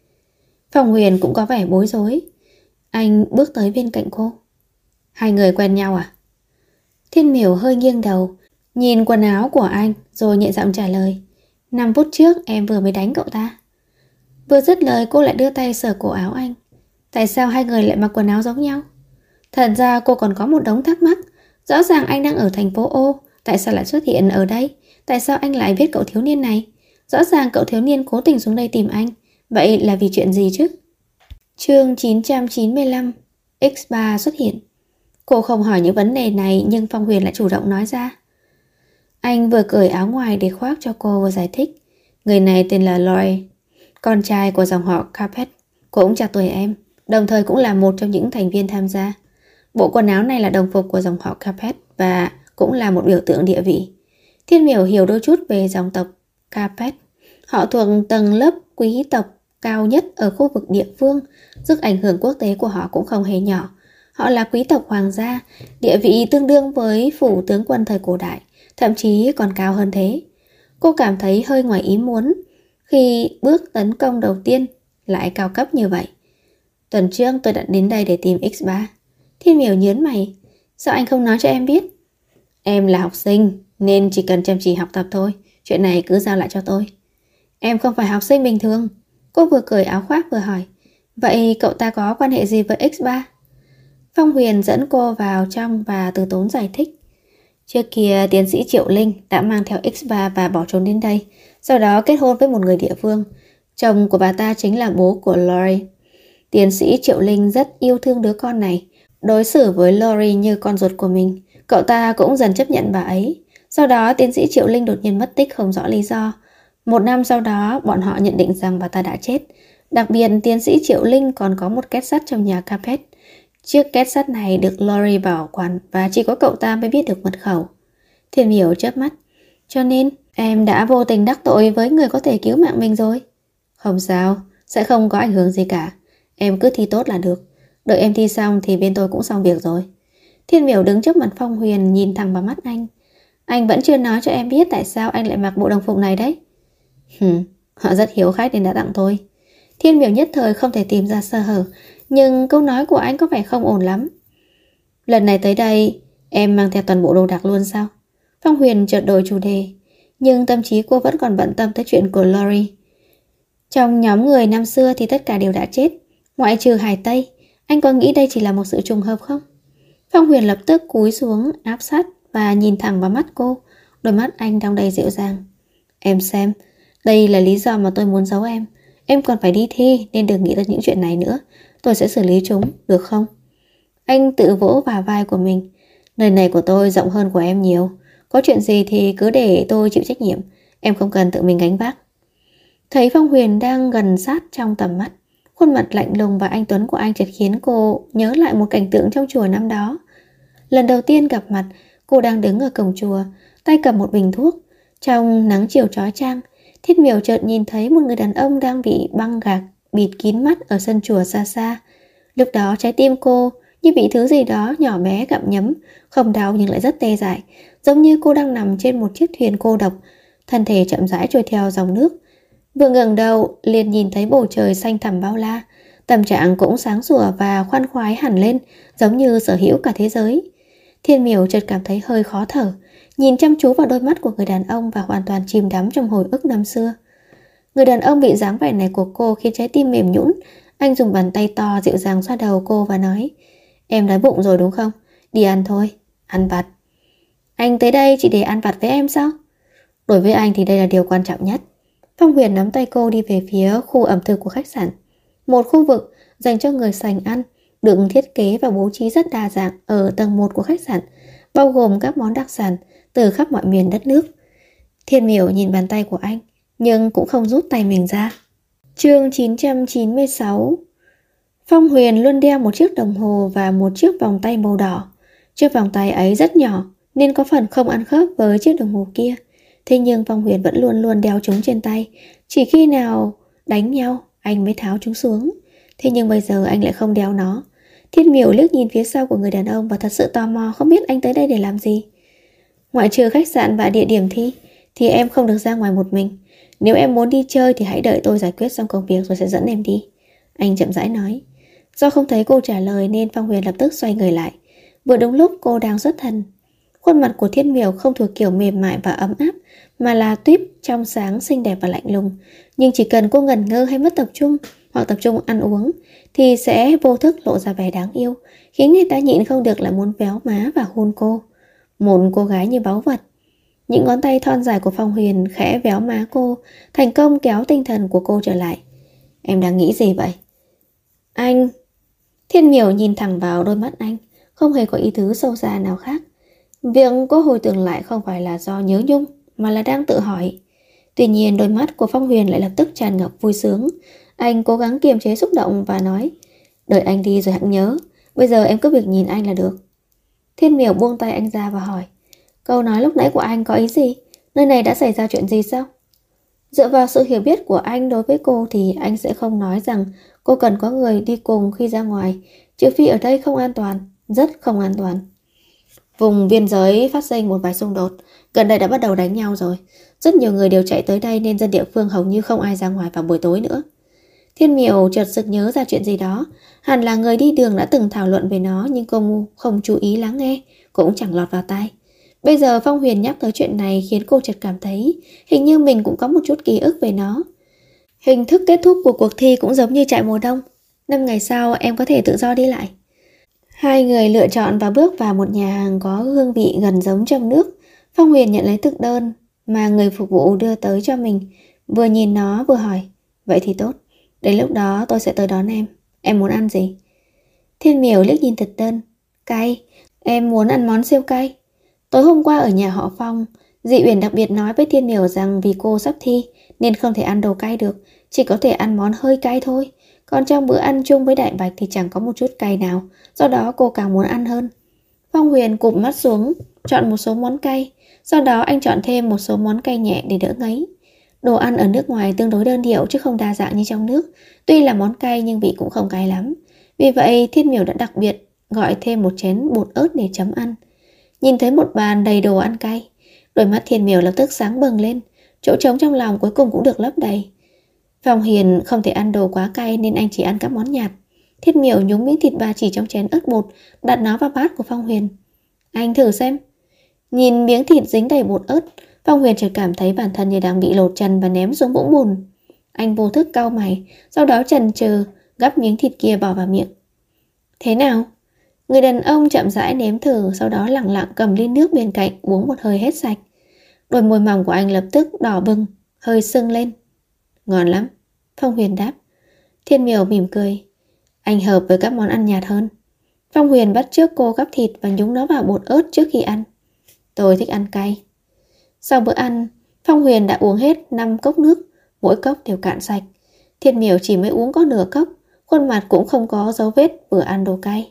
Phong Huyền cũng có vẻ bối rối. Anh bước tới bên cạnh cô. Hai người quen nhau à? Thiên Miểu hơi nghiêng đầu, nhìn quần áo của anh rồi nhẹ giọng trả lời. 5 phút trước em vừa mới đánh cậu ta. Vừa dứt lời cô lại đưa tay sờ cổ áo anh. Tại sao hai người lại mặc quần áo giống nhau? Thật ra cô còn có một đống thắc mắc. Rõ ràng anh đang ở thành phố O, tại sao lại xuất hiện ở đây? Tại sao anh lại biết cậu thiếu niên này? Rõ ràng cậu thiếu niên cố tình xuống đây tìm anh. Vậy là vì chuyện gì chứ? Chương 995, X3 xuất hiện. Cô không hỏi những vấn đề này nhưng Phong Huyền lại chủ động nói ra. Anh vừa cởi áo ngoài để khoác cho cô vừa giải thích. Người này tên là Lloyd, con trai của dòng họ Capet, cũng chạc tuổi em, đồng thời cũng là một trong những thành viên tham gia. Bộ quần áo này là đồng phục của dòng họ Capet và cũng là một biểu tượng địa vị. Thiên Miểu hiểu đôi chút về dòng tộc Capet. Họ thuộc tầng lớp quý tộc cao nhất ở khu vực địa phương, sức ảnh hưởng quốc tế của họ cũng không hề nhỏ. Họ là quý tộc hoàng gia, địa vị tương đương với phủ tướng quân thời cổ đại, thậm chí còn cao hơn thế. Cô cảm thấy hơi ngoài ý muốn khi bước tấn công đầu tiên lại cao cấp như vậy. Tuần trước tôi đã đến đây để tìm X3. Thiên Miểu nhớn mày. Sao anh không nói cho em biết? Em là học sinh nên chỉ cần chăm chỉ học tập thôi. Chuyện này cứ giao lại cho tôi. Em không phải học sinh bình thường. Cô vừa cởi áo khoác vừa hỏi. Vậy cậu ta có quan hệ gì với X3? Phong Huyền dẫn cô vào trong và từ tốn giải thích. Trước kia tiến sĩ Triệu Linh đã mang theo X3 và bỏ trốn đến đây, sau đó kết hôn với một người địa phương. Chồng của bà ta chính là bố của Lori. Tiến sĩ Triệu Linh rất yêu thương đứa con này, đối xử với Lori như con ruột của mình. Cậu ta cũng dần chấp nhận bà ấy. Sau đó tiến sĩ Triệu Linh đột nhiên mất tích không rõ lý do. 1 năm sau đó bọn họ nhận định rằng bà ta đã chết. Đặc biệt tiến sĩ Triệu Linh còn có một két sắt trong nhà Capet. Chiếc két sắt này được Lori bảo quản và chỉ có cậu ta mới biết được mật khẩu. Thiên Miểu chớp mắt. Cho nên em đã vô tình đắc tội với người có thể cứu mạng mình rồi. Không sao, sẽ không có ảnh hưởng gì cả. Em cứ thi tốt là được. Đợi em thi xong thì bên tôi cũng xong việc rồi. Thiên Miểu đứng trước mặt Phong Huyền nhìn thẳng vào mắt anh. Anh vẫn chưa nói cho em biết tại sao anh lại mặc bộ đồng phục này đấy. Họ rất hiếu khách nên đã tặng tôi. Thiên Miểu nhất thời không thể tìm ra sơ hở, nhưng câu nói của anh có vẻ không ổn lắm. Lần này tới đây em mang theo toàn bộ đồ đạc luôn sao? Phong Huyền chợt đổi chủ đề, nhưng tâm trí cô vẫn còn bận tâm tới chuyện của Lori. Trong nhóm người năm xưa thì tất cả đều đã chết, ngoại trừ Hải Tây. Anh có nghĩ đây chỉ là một sự trùng hợp không? Phong Huyền lập tức cúi xuống áp sát và nhìn thẳng vào mắt cô. Đôi mắt anh đong đầy dịu dàng. Em xem, đây là lý do mà tôi muốn giấu em. Em còn phải đi thi nên đừng nghĩ tới những chuyện này nữa. Tôi sẽ xử lý chúng, được không? Anh tự vỗ vào vai của mình. Nơi này của tôi rộng hơn của em nhiều. Có chuyện gì thì cứ để tôi chịu trách nhiệm. Em không cần tự mình gánh vác. Thấy Phong Huyền đang gần sát trong tầm mắt, Khuôn mặt lạnh lùng và anh tuấn của anh chợt khiến cô nhớ lại một cảnh tượng trong chùa năm đó. Lần đầu tiên gặp mặt, cô đang đứng ở cổng chùa, tay cầm một bình thuốc. Trong nắng chiều chói chang, Thiết Miểu chợt nhìn thấy một người đàn ông đang bị băng gạc bịt kín mắt ở sân chùa xa xa. Lúc đó trái tim cô như bị thứ gì đó nhỏ bé gặm nhấm, không đau nhưng lại rất tê dại, giống như cô đang nằm trên một chiếc thuyền cô độc, thân thể chậm rãi trôi theo dòng nước. Vừa ngẩng đầu liền nhìn thấy bầu trời xanh thẳm bao la, tâm trạng cũng sáng sủa và khoan khoái hẳn lên, giống như sở hữu cả thế giới. Thiên Miểu chợt cảm thấy hơi khó thở, nhìn chăm chú vào đôi mắt của người đàn ông và hoàn toàn chìm đắm trong hồi ức năm xưa. Người đàn ông bị dáng vẻ này của cô khiến trái tim mềm nhũn. Anh dùng bàn tay to dịu dàng xoa đầu cô và nói: "Em đói bụng rồi đúng không? Đi ăn thôi, ăn vặt." "Anh tới đây chỉ để ăn vặt với em sao?" "Đối với anh thì đây là điều quan trọng nhất." Phong Huyền nắm tay cô đi về phía khu ẩm thực của khách sạn, một khu vực dành cho người sành ăn, được thiết kế và bố trí rất đa dạng ở tầng 1 của khách sạn, bao gồm các món đặc sản từ khắp mọi miền đất nước. Thiên Miểu nhìn bàn tay của anh, nhưng cũng không rút tay mình ra. Chương 996. Phong Huyền luôn đeo một chiếc đồng hồ và một chiếc vòng tay màu đỏ. Chiếc vòng tay ấy rất nhỏ nên có phần không ăn khớp với chiếc đồng hồ kia. Thế nhưng Phong Huyền vẫn luôn luôn đeo chúng trên tay. Chỉ khi nào đánh nhau anh mới tháo chúng xuống. Thế nhưng bây giờ anh lại không đeo nó. Thiết Miểu liếc nhìn phía sau của người đàn ông và thật sự tò mò không biết anh tới đây để làm gì. Ngoại trừ khách sạn và địa điểm thi thì em không được ra ngoài một mình. Nếu em muốn đi chơi thì hãy đợi tôi giải quyết xong công việc rồi sẽ dẫn em đi, anh chậm rãi nói. Do không thấy cô trả lời nên Phong Huyền lập tức xoay người lại. Vừa đúng lúc cô đang xuất thần. Khuôn mặt của Thiên Miểu không thuộc kiểu mềm mại và ấm áp, mà là tuyếp trong sáng xinh đẹp và lạnh lùng. Nhưng chỉ cần cô ngẩn ngơ hay mất tập trung hoặc tập trung ăn uống thì sẽ vô thức lộ ra vẻ đáng yêu, khiến người ta nhịn không được lại muốn véo má và hôn cô. Một cô gái như báu vật. Những ngón tay thon dài của Phong Huyền khẽ véo má cô, thành công kéo tinh thần của cô trở lại. Em đang nghĩ gì vậy? Anh... Thiên Miểu nhìn thẳng vào đôi mắt anh, không hề có ý tứ sâu xa nào khác. Việc cô hồi tưởng lại không phải là do nhớ nhung, mà là đang tự hỏi. Tuy nhiên đôi mắt của Phong Huyền lại lập tức tràn ngập vui sướng. Anh cố gắng kiềm chế xúc động và nói: đợi anh đi rồi hãng nhớ. Bây giờ em cứ việc nhìn anh là được. Thiên Miểu buông tay anh ra và hỏi: câu nói lúc nãy của anh có ý gì? Nơi này đã xảy ra chuyện gì sao? Dựa vào sự hiểu biết của anh đối với cô thì anh sẽ không nói rằng cô cần có người đi cùng khi ra ngoài, trừ phi ở đây không an toàn, rất không an toàn. Vùng biên giới phát sinh một vài xung đột, gần đây đã bắt đầu đánh nhau rồi. Rất nhiều người đều chạy tới đây nên dân địa phương hầu như không ai ra ngoài vào buổi tối nữa. Thiên Miểu chợt sực nhớ ra chuyện gì đó. Hẳn là người đi đường đã từng thảo luận về nó, nhưng cô không chú ý lắng nghe, cũng chẳng lọt vào tai. Bây giờ Phong Huyền nhắc tới chuyện này khiến cô chợt cảm thấy hình như mình cũng có một chút ký ức về nó. Hình thức kết thúc của cuộc thi cũng giống như trại mùa đông. 5 ngày sau em có thể tự do đi lại. Hai người lựa chọn và bước vào một nhà hàng có hương vị gần giống trong nước. Phong Huyền nhận lấy thực đơn mà người phục vụ đưa tới cho mình, vừa nhìn nó vừa hỏi: vậy thì tốt, đến lúc đó tôi sẽ tới đón em. Em muốn ăn gì? Thiên Miểu liếc nhìn thực đơn. Cay, em muốn ăn món siêu cay. Tối hôm qua ở nhà họ Phong, Dị Uyển đặc biệt nói với Thiên Miểu rằng vì cô sắp thi nên không thể ăn đồ cay được, chỉ có thể ăn món hơi cay thôi. Còn trong bữa ăn chung với Đại Bạch thì chẳng có một chút cay nào, do đó cô càng muốn ăn hơn. Phong Huyền cụp mắt xuống, chọn một số món cay, sau đó anh chọn thêm một số món cay nhẹ để đỡ ngấy. Đồ ăn ở nước ngoài tương đối đơn điệu chứ không đa dạng như trong nước, tuy là món cay nhưng vị cũng không cay lắm. Vì vậy Thiên Miểu đã đặc biệt gọi thêm một chén bột ớt để chấm ăn. Nhìn thấy một bàn đầy đồ ăn cay, đôi mắt Thiên Miểu lập tức sáng bừng lên, chỗ trống trong lòng cuối cùng cũng được lấp đầy. Phong Hiền không thể ăn đồ quá cay nên anh chỉ ăn các món nhạt. Thiên Miểu nhúng miếng thịt ba chỉ trong chén ớt bột, đặt nó vào bát của Phong Huyền. Anh thử xem. Nhìn miếng thịt dính đầy bột ớt, Phong Huyền chợt cảm thấy bản thân như đang bị lột trần và ném xuống vũng bùn. Anh vô thức cau mày, sau đó chần chừ gắp miếng thịt kia bỏ vào miệng. Thế nào? Người đàn ông chậm rãi nếm thử, sau đó lặng lặng cầm ly nước bên cạnh uống một hơi hết sạch. Đôi môi mỏng của anh lập tức đỏ bừng, hơi sưng lên. Ngon lắm, Phong Huyền đáp. Thiên Miểu mỉm cười. Anh hợp với các món ăn nhạt hơn. Phong Huyền bắt chước cô gắp thịt và nhúng nó vào bột ớt trước khi ăn. Tôi thích ăn cay. Sau bữa ăn, Phong Huyền đã uống hết 5 cốc nước, mỗi cốc đều cạn sạch. Thiên Miểu chỉ mới uống có nửa cốc. khuôn mặt cũng không có dấu vết vừa ăn đồ cay.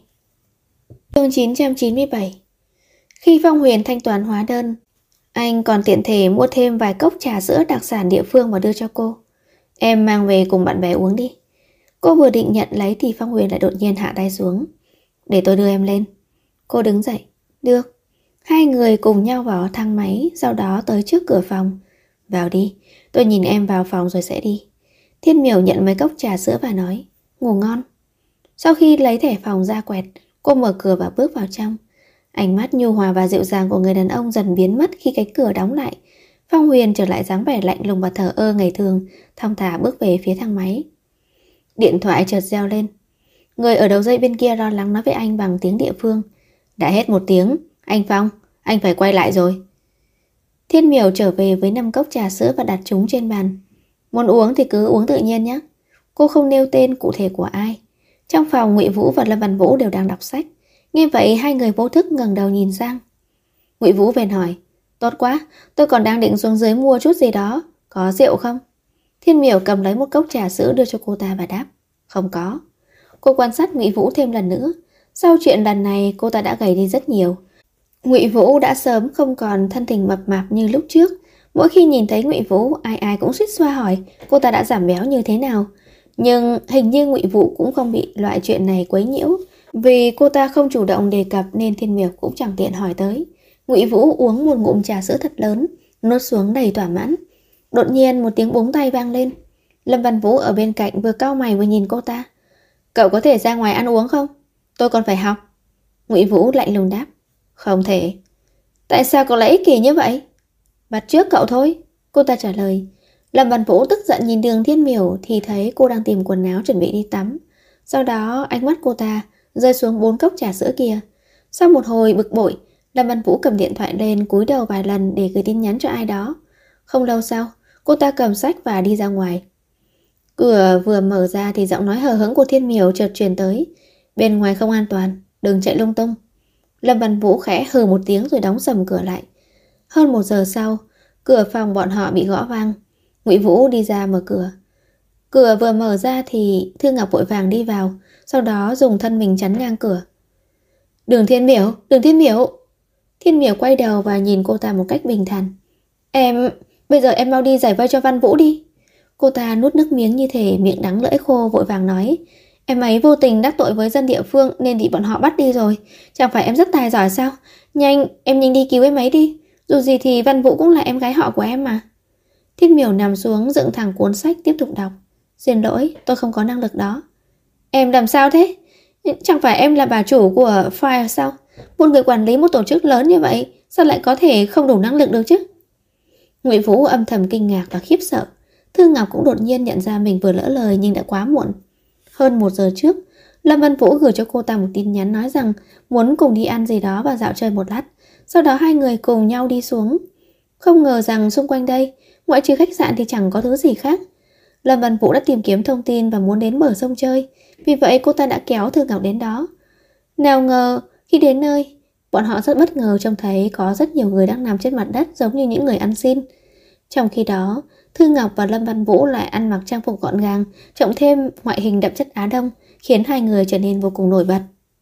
Chương 997. Khi Phong Huyền thanh toán hóa đơn, anh còn tiện thể mua thêm vài cốc trà sữa đặc sản địa phương và đưa cho cô. Em mang về cùng bạn bè uống đi. Cô vừa định nhận lấy thì Phong Huyền lại đột nhiên hạ tay xuống. Để tôi đưa em lên. Cô đứng dậy. Được. Hai người cùng nhau vào thang máy, sau đó tới trước cửa phòng. Vào đi, tôi nhìn em vào phòng rồi sẽ đi. Thiên Miểu nhận mấy cốc trà sữa và nói, ngủ ngon. Sau khi lấy thẻ phòng ra quẹt, cô mở cửa và bước vào trong. Ánh mắt nhu hòa và dịu dàng của người đàn ông dần biến mất khi cái cửa đóng lại. Phong Huyền trở lại dáng vẻ lạnh lùng và thờ ơ ngày thường, thong thả bước về phía thang máy. Điện thoại chợt reo lên. Người ở đầu dây bên kia lo lắng nói với anh bằng tiếng địa phương. Đã hết 1 tiếng, anh Phong, anh phải quay lại rồi. Thiên Miểu trở về với 5 cốc trà sữa và đặt chúng trên bàn. Muốn uống thì cứ uống tự nhiên nhé. Cô không nêu tên cụ thể của ai. Trong phòng, Ngụy Vũ và Lâm Văn Vũ đều đang đọc sách. Nghe vậy hai người vô thức ngẩng đầu nhìn sang. Ngụy Vũ bèn hỏi, tốt quá, tôi còn đang định xuống dưới mua chút gì đó, có rượu không? Thiên Miểu cầm lấy 1 cốc trà sữa đưa cho cô ta và đáp, không có. Cô quan sát Ngụy Vũ thêm lần nữa. Sau chuyện lần này cô ta đã gầy đi rất nhiều. Ngụy Vũ đã sớm không còn thân hình mập mạp như lúc trước. Mỗi khi nhìn thấy Ngụy Vũ, ai ai cũng suýt xoa hỏi cô ta đã giảm béo như thế nào. Nhưng hình như Ngụy Vũ cũng không bị loại chuyện này quấy nhiễu. Vì cô ta không chủ động đề cập nên Thiên Miểu cũng chẳng tiện hỏi tới. Ngụy Vũ uống một ngụm trà sữa thật lớn, nuốt xuống đầy thỏa mãn. Đột nhiên một tiếng búng tay vang lên. Lâm Văn Vũ ở bên cạnh vừa cau mày vừa nhìn cô ta. Cậu có thể ra ngoài ăn uống không? Tôi còn phải học. Ngụy Vũ lạnh lùng đáp. Không thể. Tại sao cậu lại ích kỷ như vậy? Bắt chước cậu thôi. Cô ta trả lời. Lâm Văn Vũ tức giận nhìn Đường Thiên Miểu thì thấy cô đang tìm quần áo chuẩn bị đi tắm. Sau đó ánh mắt cô ta rơi xuống 4 cốc trà sữa kia. Sau một hồi bực bội, Lâm Văn Vũ cầm điện thoại lên cúi đầu vài lần để gửi tin nhắn cho ai đó. Không lâu sau, cô ta cầm sách và đi ra ngoài. Cửa vừa mở ra thì giọng nói hờ hững của Thiên Miểu chợt truyền tới. Bên ngoài không an toàn, đừng chạy lung tung. Lâm Văn Vũ khẽ hừ một tiếng rồi đóng sầm cửa lại. Hơn 1 giờ sau, cửa phòng bọn họ bị gõ vang. Ngụy Vũ đi ra mở cửa. Cửa vừa mở ra thì Thư Ngọc vội vàng đi vào, sau đó dùng thân mình chắn ngang cửa. Đường Thiên Miểu, Đường Thiên Miểu. Thiên Miểu quay đầu và nhìn cô ta một cách bình thản. Bây giờ em mau đi giải vây cho Văn Vũ đi. Cô ta nuốt nước miếng như thể miệng đắng lưỡi khô, vội vàng nói. Em ấy vô tình đắc tội với dân địa phương nên bị bọn họ bắt đi rồi. Chẳng phải em rất tài giỏi sao? Em nhanh đi cứu em ấy đi. Dù gì thì Văn Vũ cũng là em gái họ của em mà. Thiên Miểu nằm xuống dựng thẳng cuốn sách tiếp tục đọc. Xin lỗi, tôi không có năng lực đó. Em làm sao thế? Chẳng phải em là bà chủ của Fire sao? Một người quản lý một tổ chức lớn như vậy, sao lại có thể không đủ năng lực được chứ? Ngụy Vũ âm thầm kinh ngạc và khiếp sợ. Thư Ngọc cũng đột nhiên nhận ra mình vừa lỡ lời nhưng đã quá muộn. Hơn 1 giờ trước, Lâm Văn Vũ gửi cho cô ta một tin nhắn nói rằng muốn cùng đi ăn gì đó và dạo chơi một lát. Sau đó hai người cùng nhau đi xuống. Không ngờ rằng xung quanh đây, ngoại trừ khách sạn thì chẳng có thứ gì khác. Lâm Văn Vũ đã tìm kiếm thông tin và muốn đến bờ sông chơi. Vì vậy cô ta đã kéo Thư Ngọc đến đó. Nào ngờ khi đến nơi, bọn họ rất bất ngờ trông thấy có rất nhiều người đang nằm trên mặt đất giống như những người ăn xin. Trong khi đó, Thư Ngọc và Lâm Văn Vũ lại ăn mặc trang phục gọn gàng, cộng thêm ngoại hình đậm chất Á Đông, khiến hai người trở nên vô cùng nổi bật.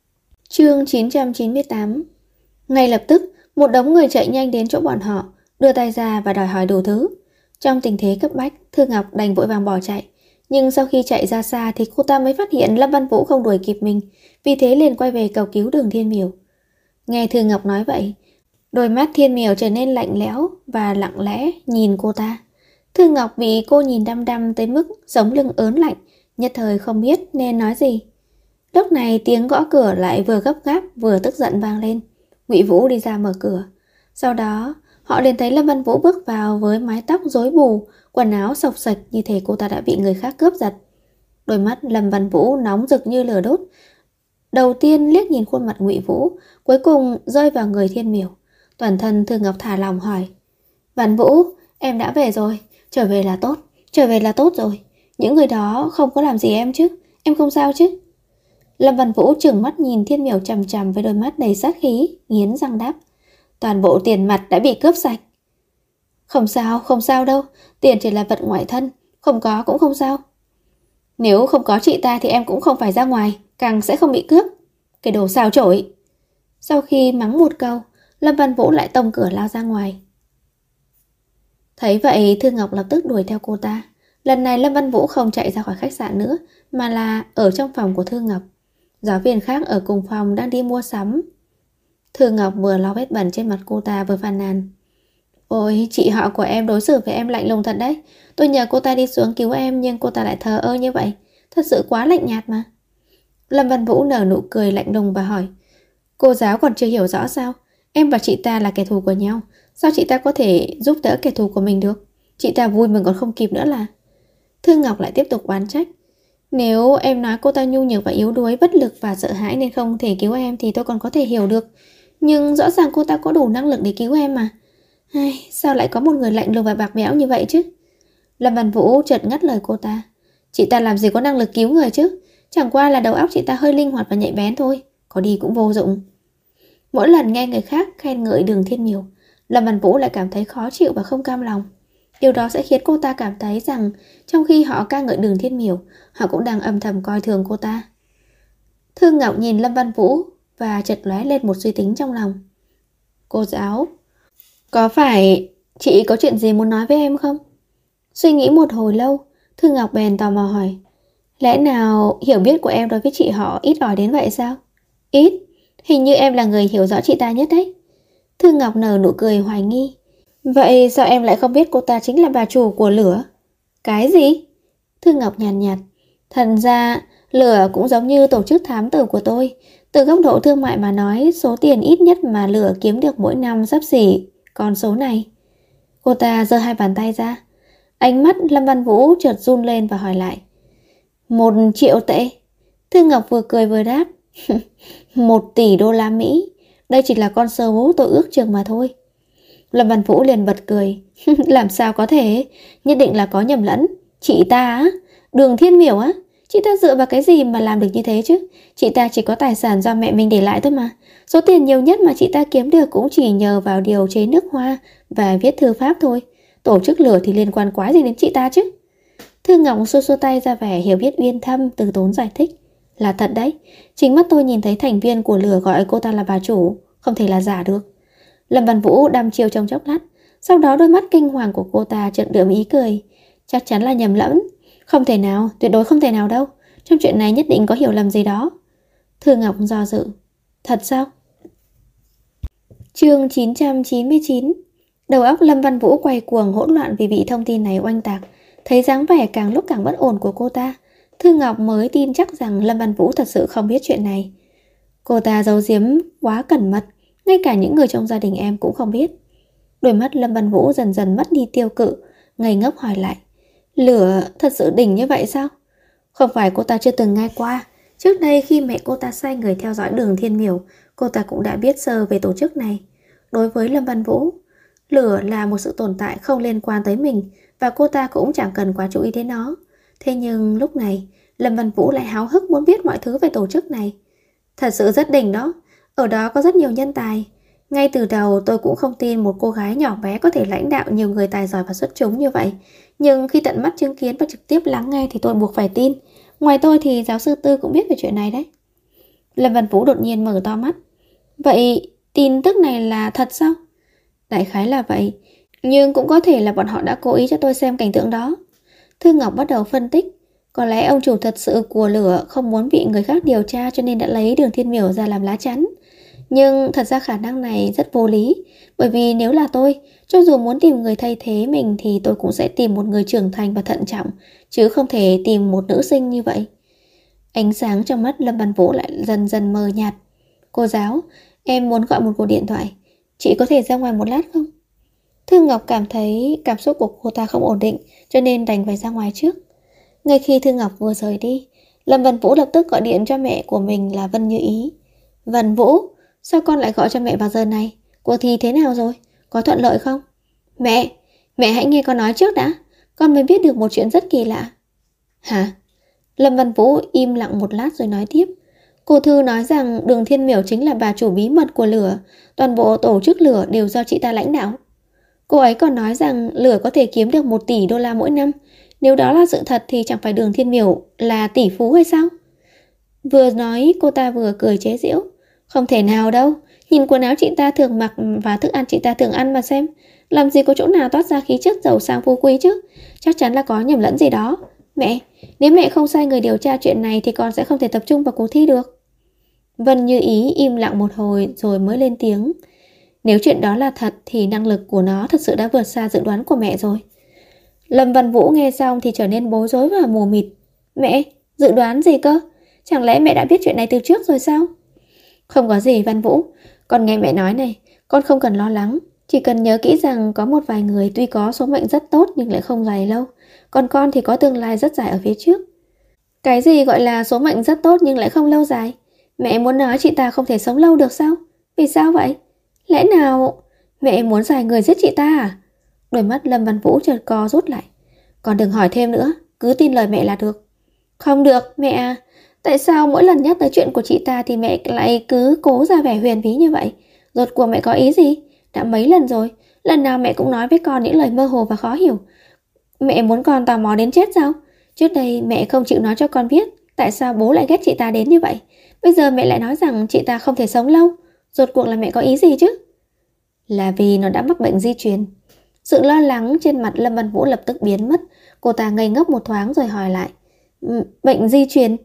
Chương 998. Ngay lập tức, một đống người chạy nhanh đến chỗ bọn họ, đưa tay ra và đòi hỏi đủ thứ. Trong tình thế cấp bách, Thư Ngọc đành vội vàng bỏ chạy. Nhưng sau khi chạy ra xa thì cô ta mới phát hiện Lâm Văn Vũ không đuổi kịp mình, vì thế liền quay về cầu cứu Đường Thiên Miểu. Nghe Thư Ngọc nói vậy, đôi mắt Thiên Miểu trở nên lạnh lẽo và lặng lẽ nhìn cô ta. Thư Ngọc bị cô nhìn đăm đăm tới mức sống lưng ớn lạnh, nhất thời không biết nên nói gì. Lúc này tiếng gõ cửa lại vừa gấp gáp vừa tức giận vang lên. Ngụy Vũ đi ra mở cửa. Sau đó họ liền thấy Lâm Văn Vũ bước vào với mái tóc rối bù, quần áo xộc xệch như thể cô ta đã bị người khác cướp giật. Đôi mắt Lâm Văn Vũ nóng rực như lửa đốt. Đầu tiên liếc nhìn khuôn mặt Ngụy Vũ, cuối cùng rơi vào người Thiên Miểu. Toàn thân Thư Ngọc thả lòng hỏi. Văn Vũ, em đã về rồi. Trở về là tốt rồi. Những người đó không có làm gì em chứ? Em không sao chứ? Lâm Văn Vũ trừng mắt nhìn Thiên Miểu chằm chằm với đôi mắt đầy sát khí, nghiến răng đáp. Toàn bộ tiền mặt đã bị cướp sạch. Không sao đâu. Tiền chỉ là vật ngoại thân, không có cũng không sao. Nếu không có chị ta thì em cũng không phải ra ngoài, càng sẽ không bị cướp. Cái đồ xào chổi. Sau khi mắng một câu, Lâm Văn Vũ lại tông cửa lao ra ngoài. Thấy vậy, Thư Ngọc lập tức đuổi theo cô ta. Lần này Lâm Văn Vũ không chạy ra khỏi khách sạn nữa, mà là ở trong phòng của Thư Ngọc. Giáo viên khác ở cùng phòng đang đi mua sắm. Thư Ngọc vừa lau vết bẩn trên mặt cô ta vừa phàn nàn. Ôi, chị họ của em đối xử với em lạnh lùng thật đấy. Tôi nhờ cô ta đi xuống cứu em nhưng cô ta lại thờ ơ như vậy. Thật sự quá lạnh nhạt mà. Lâm Văn Vũ nở nụ cười lạnh lùng và hỏi. Cô giáo còn chưa hiểu rõ sao? Em và chị ta là kẻ thù của nhau. Sao chị ta có thể giúp đỡ kẻ thù của mình được? Chị ta vui mừng còn không kịp nữa là. Thư Ngọc lại tiếp tục oán trách. Nếu em nói cô ta nhu nhược và yếu đuối, bất lực và sợ hãi nên không thể cứu em thì tôi còn có thể hiểu được. Nhưng rõ ràng cô ta có đủ năng lực để cứu em mà. Sao lại có một người lạnh lùng và bạc bẽo như vậy chứ? Lâm Văn Vũ chợt ngắt lời cô ta. Chị ta làm gì có năng lực cứu người chứ? Chẳng qua là đầu óc chị ta hơi linh hoạt và nhạy bén thôi. Có đi cũng vô dụng. Mỗi lần nghe người khác khen ngợi Đường Thiên Miểu, Lâm Văn Vũ lại cảm thấy khó chịu và không cam lòng. Điều đó sẽ khiến cô ta cảm thấy rằng trong khi họ ca ngợi Đường Thiên Miểu, họ cũng đang âm thầm coi thường cô ta. Thư Ngọc nhìn Lâm Văn Vũ và chợt lóe lên một suy tính trong lòng. Cô giáo, có phải chị có chuyện gì muốn nói với em không? Suy nghĩ một hồi lâu, Thư Ngọc bèn tò mò hỏi. Lẽ nào hiểu biết của em đối với chị họ ít ỏi đến vậy sao? Ít? Hình như em là người hiểu rõ chị ta nhất đấy. Thư Ngọc nở nụ cười hoài nghi. Vậy sao em lại không biết cô ta chính là bà chủ của Lửa? Cái gì? Thư Ngọc nhàn nhạt. Thật ra, Lửa cũng giống như tổ chức thám tử của tôi. Từ góc độ thương mại mà nói, số tiền ít nhất mà Lửa kiếm được mỗi năm xấp xỉ con số này. Cô ta giơ hai bàn tay ra. Ánh mắt Lâm Văn Vũ chợt run lên và hỏi lại. 1.000.000 tệ? Thư Ngọc vừa cười vừa đáp. 1 tỷ đô la Mỹ. Đây chỉ là con số tôi ước chừng mà thôi. Lâm Văn Vũ liền bật cười. Làm sao có thể? Nhất định là có nhầm lẫn. Chị ta á? Đường Thiên Miểu á? Chị ta dựa vào cái gì mà làm được như thế chứ? Chị ta chỉ có tài sản do mẹ mình để lại thôi mà. Số tiền nhiều nhất mà chị ta kiếm được cũng chỉ nhờ vào điều chế nước hoa và viết thư pháp thôi. Tổ chức Lửa thì liên quan quá gì đến chị ta chứ? Thư Ngọc xua xua tay ra vẻ hiểu biết uyên thâm, từ tốn giải thích. Là thật đấy, chính mắt tôi nhìn thấy thành viên của Lửa gọi cô ta là bà chủ, không thể là giả được. Lâm Văn Vũ đăm chiêu trong chốc lát, sau đó đôi mắt kinh hoàng của cô ta chợt đượm ý cười. Chắc chắn là nhầm lẫn. Không thể nào, tuyệt đối không thể nào đâu. Trong chuyện này nhất định có hiểu lầm gì đó. Thư Ngọc do dự. Thật sao? Chương 999. Đầu óc Lâm Văn Vũ quay cuồng hỗn loạn vì bị thông tin này oanh tạc. Thấy dáng vẻ càng lúc càng bất ổn của cô ta, Thư Ngọc mới tin chắc rằng Lâm Văn Vũ thật sự không biết chuyện này. Cô ta giấu giếm quá cẩn mật, ngay cả những người trong gia đình em cũng không biết. Đôi mắt Lâm Văn Vũ dần dần mất đi tiêu cự, ngây ngốc hỏi lại. Lửa thật sự đỉnh như vậy sao? Không phải cô ta chưa từng nghe qua. Trước đây khi mẹ cô ta sai người theo dõi Đường Thiên Miểu, cô ta cũng đã biết sơ về tổ chức này. Đối với Lâm Văn Vũ, Lửa là một sự tồn tại không liên quan tới mình, và cô ta cũng chẳng cần quá chú ý đến nó. Thế nhưng lúc này, Lâm Văn Vũ lại háo hức muốn biết mọi thứ về tổ chức này. Thật sự rất đỉnh đó. Ở đó có rất nhiều nhân tài. Ngay từ đầu tôi cũng không tin một cô gái nhỏ bé có thể lãnh đạo nhiều người tài giỏi và xuất chúng như vậy. Nhưng khi tận mắt chứng kiến và trực tiếp lắng nghe thì tôi buộc phải tin. Ngoài tôi thì giáo sư Tư cũng biết về chuyện này đấy. Lâm Văn Vũ đột nhiên mở to mắt. Vậy tin tức này là thật sao? Đại khái là vậy. Nhưng cũng có thể là bọn họ đã cố ý cho tôi xem cảnh tượng đó. Thư Ngọc bắt đầu phân tích. Có lẽ ông chủ thật sự của Lửa không muốn bị người khác điều tra cho nên đã lấy Đường Thiên Miểu ra làm lá chắn. Nhưng thật ra khả năng này rất vô lý. Bởi vì nếu là tôi, cho dù muốn tìm người thay thế mình thì tôi cũng sẽ tìm một người trưởng thành và thận trọng, chứ không thể tìm một nữ sinh như vậy. Ánh sáng trong mắt Lâm Văn Vũ lại dần dần mờ nhạt. Cô giáo, em muốn gọi một cuộc điện thoại. Chị có thể ra ngoài một lát không? Thư Ngọc cảm thấy cảm xúc của cô ta không ổn định, cho nên đành phải ra ngoài trước. Ngay khi Thư Ngọc vừa rời đi, Lâm Văn Vũ lập tức gọi điện cho mẹ của mình là Vân Như Ý. Văn Vũ, sao con lại gọi cho mẹ vào giờ này? Cuộc thi thế nào rồi? Có thuận lợi không? Mẹ hãy nghe con nói trước đã. Con mới biết được một chuyện rất kỳ lạ. Hả? Lâm Văn Vũ im lặng một lát rồi nói tiếp. Cô Thư nói rằng Đường Thiên Miểu chính là bà chủ bí mật của Lửa. Toàn bộ tổ chức Lửa đều do chị ta lãnh đạo. Cô ấy còn nói rằng Lửa có thể kiếm được 1 tỷ đô la mỗi năm. Nếu đó là sự thật thì chẳng phải Đường Thiên Miểu là tỷ phú hay sao? Vừa nói cô ta vừa cười chế giễu. Không thể nào đâu, nhìn quần áo chị ta thường mặc và thức ăn chị ta thường ăn mà xem. Làm gì có chỗ nào toát ra khí chất giàu sang phú quý chứ. Chắc chắn là có nhầm lẫn gì đó. Mẹ, nếu mẹ không sai người điều tra chuyện này thì con sẽ không thể tập trung vào cuộc thi được. Vân Như Ý im lặng một hồi rồi mới lên tiếng. Nếu chuyện đó là thật thì năng lực của nó thật sự đã vượt xa dự đoán của mẹ rồi. Lâm Văn Vũ nghe xong thì trở nên bối rối và mù mịt. Mẹ, dự đoán gì cơ? Chẳng lẽ mẹ đã biết chuyện này từ trước rồi sao? Không có gì Văn Vũ, con nghe mẹ nói này, con không cần lo lắng. Chỉ cần nhớ kỹ rằng có một vài người tuy có số mệnh rất tốt nhưng lại không dài lâu. Còn con thì có tương lai rất dài ở phía trước. Cái gì gọi là số mệnh rất tốt nhưng lại không lâu dài? Mẹ muốn nói chị ta không thể sống lâu được sao? Vì sao vậy? Lẽ nào mẹ muốn giải người giết chị ta à? Đôi mắt Lâm Văn Vũ chợt co rút lại. Con đừng hỏi thêm nữa, cứ tin lời mẹ là được. Không được, mẹ à. Tại sao mỗi lần nhắc tới chuyện của chị ta thì mẹ lại cứ cố ra vẻ huyền bí như vậy? Rốt cuộc mẹ có ý gì? Đã mấy lần rồi, lần nào mẹ cũng nói với con những lời mơ hồ và khó hiểu. Mẹ muốn con tò mò đến chết sao? Trước đây mẹ không chịu nói cho con biết tại sao bố lại ghét chị ta đến như vậy. Bây giờ mẹ lại nói rằng chị ta không thể sống lâu. Rốt cuộc là mẹ có ý gì chứ? Là vì nó đã mắc bệnh di truyền. Sự lo lắng trên mặt Lâm Văn Vũ lập tức biến mất. Cô ta ngây ngốc một thoáng rồi hỏi lại. Bệnh di truyền?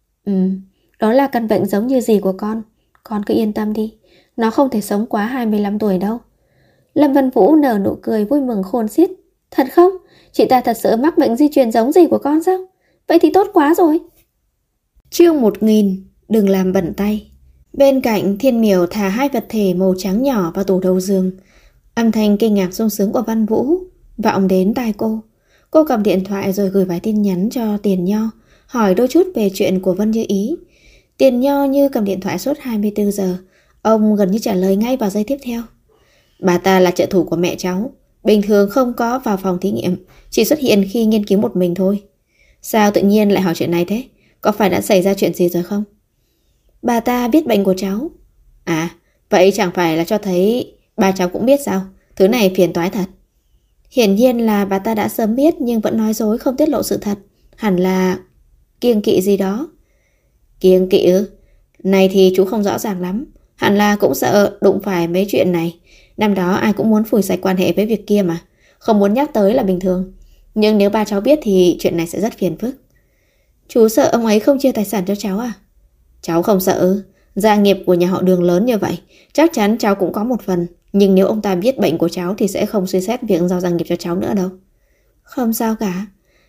Đó là căn bệnh giống như dì của con. Con cứ yên tâm đi, nó không thể sống quá 25 tuổi đâu. Lâm Văn Vũ nở nụ cười vui mừng khôn xiết. Thật không? Chị ta thật sự mắc bệnh di truyền giống dì của con sao? Vậy thì tốt quá rồi. Chương 1000. Đừng làm bẩn tay. Bên cạnh Thiên Miểu thả hai vật thể màu trắng nhỏ vào tủ đầu giường. Âm thanh kinh ngạc sung sướng của Văn Vũ vọng đến tai cô. Cô cầm điện thoại rồi gửi vài tin nhắn cho Tiền Nho, hỏi đôi chút về chuyện của Vân Như Ý. Tiền Nho như cầm điện thoại suốt 24 giờ. Ông gần như trả lời ngay vào giây tiếp theo. Bà ta là trợ thủ của mẹ cháu, bình thường không có vào phòng thí nghiệm, chỉ xuất hiện khi nghiên cứu một mình thôi. Sao tự nhiên lại hỏi chuyện này thế? Có phải đã xảy ra chuyện gì rồi không? Bà ta biết bệnh của cháu. À, vậy chẳng phải là cho thấy bà cháu cũng biết sao? Thứ này phiền toái thật. Hiển nhiên là bà ta đã sớm biết nhưng vẫn nói dối không tiết lộ sự thật. Hẳn là kiêng kỵ gì đó. Kiêng kỵ ư? Này thì chú không rõ ràng lắm. Hẳn là cũng sợ đụng phải mấy chuyện này. Năm đó ai cũng muốn phủi sạch quan hệ với việc kia mà. Không muốn nhắc tới là bình thường. Nhưng nếu ba cháu biết thì chuyện này sẽ rất phiền phức. Chú sợ ông ấy không chia tài sản cho cháu à? Cháu không sợ. Gia nghiệp của nhà họ Đường lớn như vậy, chắc chắn cháu cũng có một phần. Nhưng nếu ông ta biết bệnh của cháu thì sẽ không suy xét việc giao gia nghiệp cho cháu nữa đâu. Không sao cả.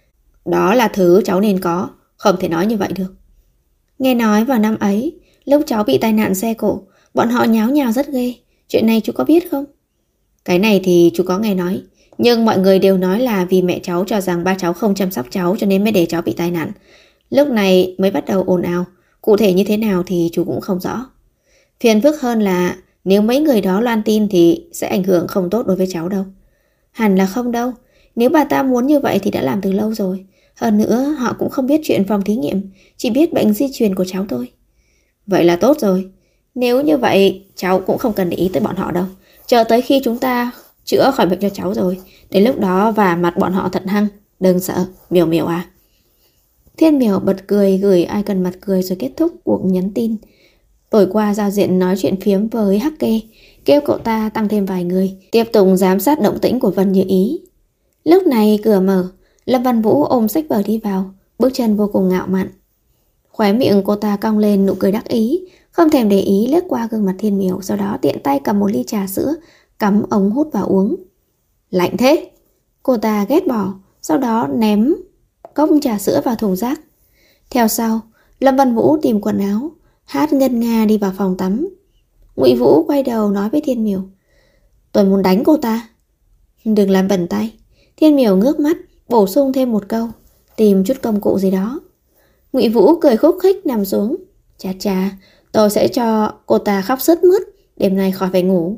Đó là thứ cháu nên có. Không thể nói như vậy được. Nghe nói vào năm ấy, lúc cháu bị tai nạn xe cộ, bọn họ nháo nhào rất ghê. Chuyện này chú có biết không? Cái này thì chú có nghe nói. Nhưng mọi người đều nói là vì mẹ cháu cho rằng ba cháu không chăm sóc cháu cho nên mới để cháu bị tai nạn. Lúc này mới bắt đầu ồn ào. Cụ thể như thế nào thì chú cũng không rõ. Phiền phức hơn là nếu mấy người đó loan tin thì sẽ ảnh hưởng không tốt đối với cháu đâu. Hẳn là không đâu. Nếu bà ta muốn như vậy thì đã làm từ lâu rồi. Hơn nữa họ cũng không biết chuyện phòng thí nghiệm, chỉ biết bệnh di truyền của cháu thôi. Vậy là tốt rồi. Nếu như vậy cháu cũng không cần để ý tới bọn họ đâu. Chờ tới khi chúng ta chữa khỏi bệnh cho cháu rồi, đến lúc đó vả mặt bọn họ thật hăng. Đừng sợ, Miểu Miểu à. Thiên Miểu bật cười gửi icon mặt cười rồi kết thúc cuộc nhắn tin. Tối qua giao diện nói chuyện phiếm với Hắc Kê, kêu cậu ta tăng thêm vài người, tiếp tục giám sát động tĩnh của Vân Như Ý. Lúc này cửa mở, Lâm Văn Vũ ôm sách vở đi vào, bước chân vô cùng ngạo mạn. Khóe miệng cô ta cong lên nụ cười đắc ý, không thèm để ý lướt qua gương mặt Thiên Miểu, sau đó tiện tay cầm một ly trà sữa, cắm ống hút vào uống. Lạnh thế! Cô ta ghét bỏ, sau đó ném cốc trà sữa vào thùng rác. Theo sau, Lâm Văn Vũ tìm quần áo, hát ngân nga đi vào phòng tắm. Ngụy Vũ quay đầu nói với Thiên Miểu. Tôi muốn đánh cô ta. Đừng làm bẩn tay. Thiên Miểu ngước mắt, bổ sung thêm một câu. Tìm chút công cụ gì đó. Ngụy Vũ cười khúc khích nằm xuống. Chà chà, tôi sẽ cho cô ta khóc sướt mướt, đêm nay khỏi phải ngủ.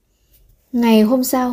Ngày hôm sau,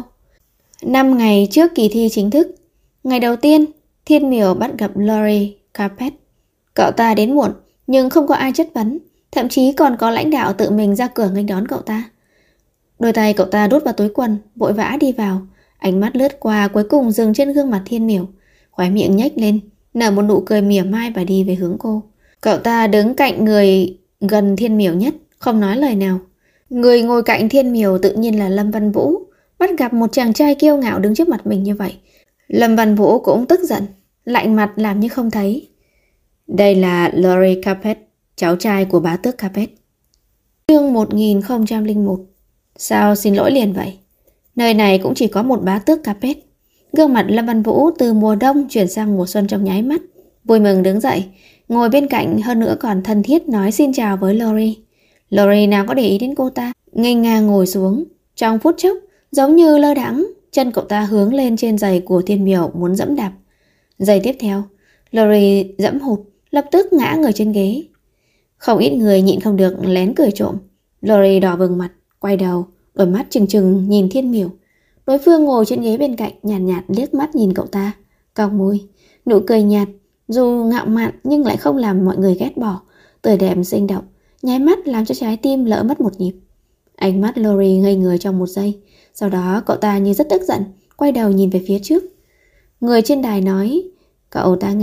5 ngày trước kỳ thi chính thức, ngày đầu tiên, Thiên Miểu bắt gặp Lori Carpet. Cậu ta đến muộn, nhưng không có ai chất vấn, thậm chí còn có lãnh đạo tự mình ra cửa nghênh đón cậu ta. Đôi tay cậu ta đút vào túi quần, vội vã đi vào, ánh mắt lướt qua cuối cùng dừng trên gương mặt Thiên Miểu. khóe miệng nhếch lên, nở một nụ cười mỉa mai và đi về hướng cô. Cậu ta đứng cạnh người gần Thiên Miểu nhất, không nói lời nào. Người ngồi cạnh Thiên Miểu tự nhiên là Lâm Văn Vũ. Bắt gặp một chàng trai kiêu ngạo đứng trước mặt mình như vậy, Lâm Văn Vũ cũng tức giận, lạnh mặt làm như không thấy. Đây là Lori Capet, cháu trai của bá tước Capet. Chương 1001. Sao xin lỗi liền vậy? Nơi này cũng chỉ có một bá tước Capet. Gương mặt Lâm Văn Vũ từ mùa đông chuyển sang mùa xuân trong nháy mắt. Vui mừng đứng dậy, ngồi bên cạnh, hơn nữa còn thân thiết nói xin chào với Lori. Lori nào có để ý đến cô ta, nghênh ngang ngồi xuống. Trong phút chốc, giống như lơ đãng, chân cậu ta hướng lên trên giày của Thiên Miểu muốn dẫm đạp. Giây tiếp theo, Lori dẫm hụt, lập tức ngã người trên ghế. Không ít người nhịn không được lén cười trộm. Lori đỏ bừng mặt, quay đầu, đôi mắt trừng trừng nhìn Thiên Miểu. Đối phương ngồi trên ghế bên cạnh, nhàn nhạt liếc mắt nhìn cậu ta, cong môi, nụ cười nhạt, dù ngạo mạn nhưng lại không làm mọi người ghét bỏ, tươi đẹp sinh động, nháy mắt làm cho trái tim lỡ mất một nhịp. Ánh mắt Lori ngây người trong một giây, sau đó cậu ta như rất tức giận, quay đầu nhìn về phía trước. Người trên đài nói, cậu ta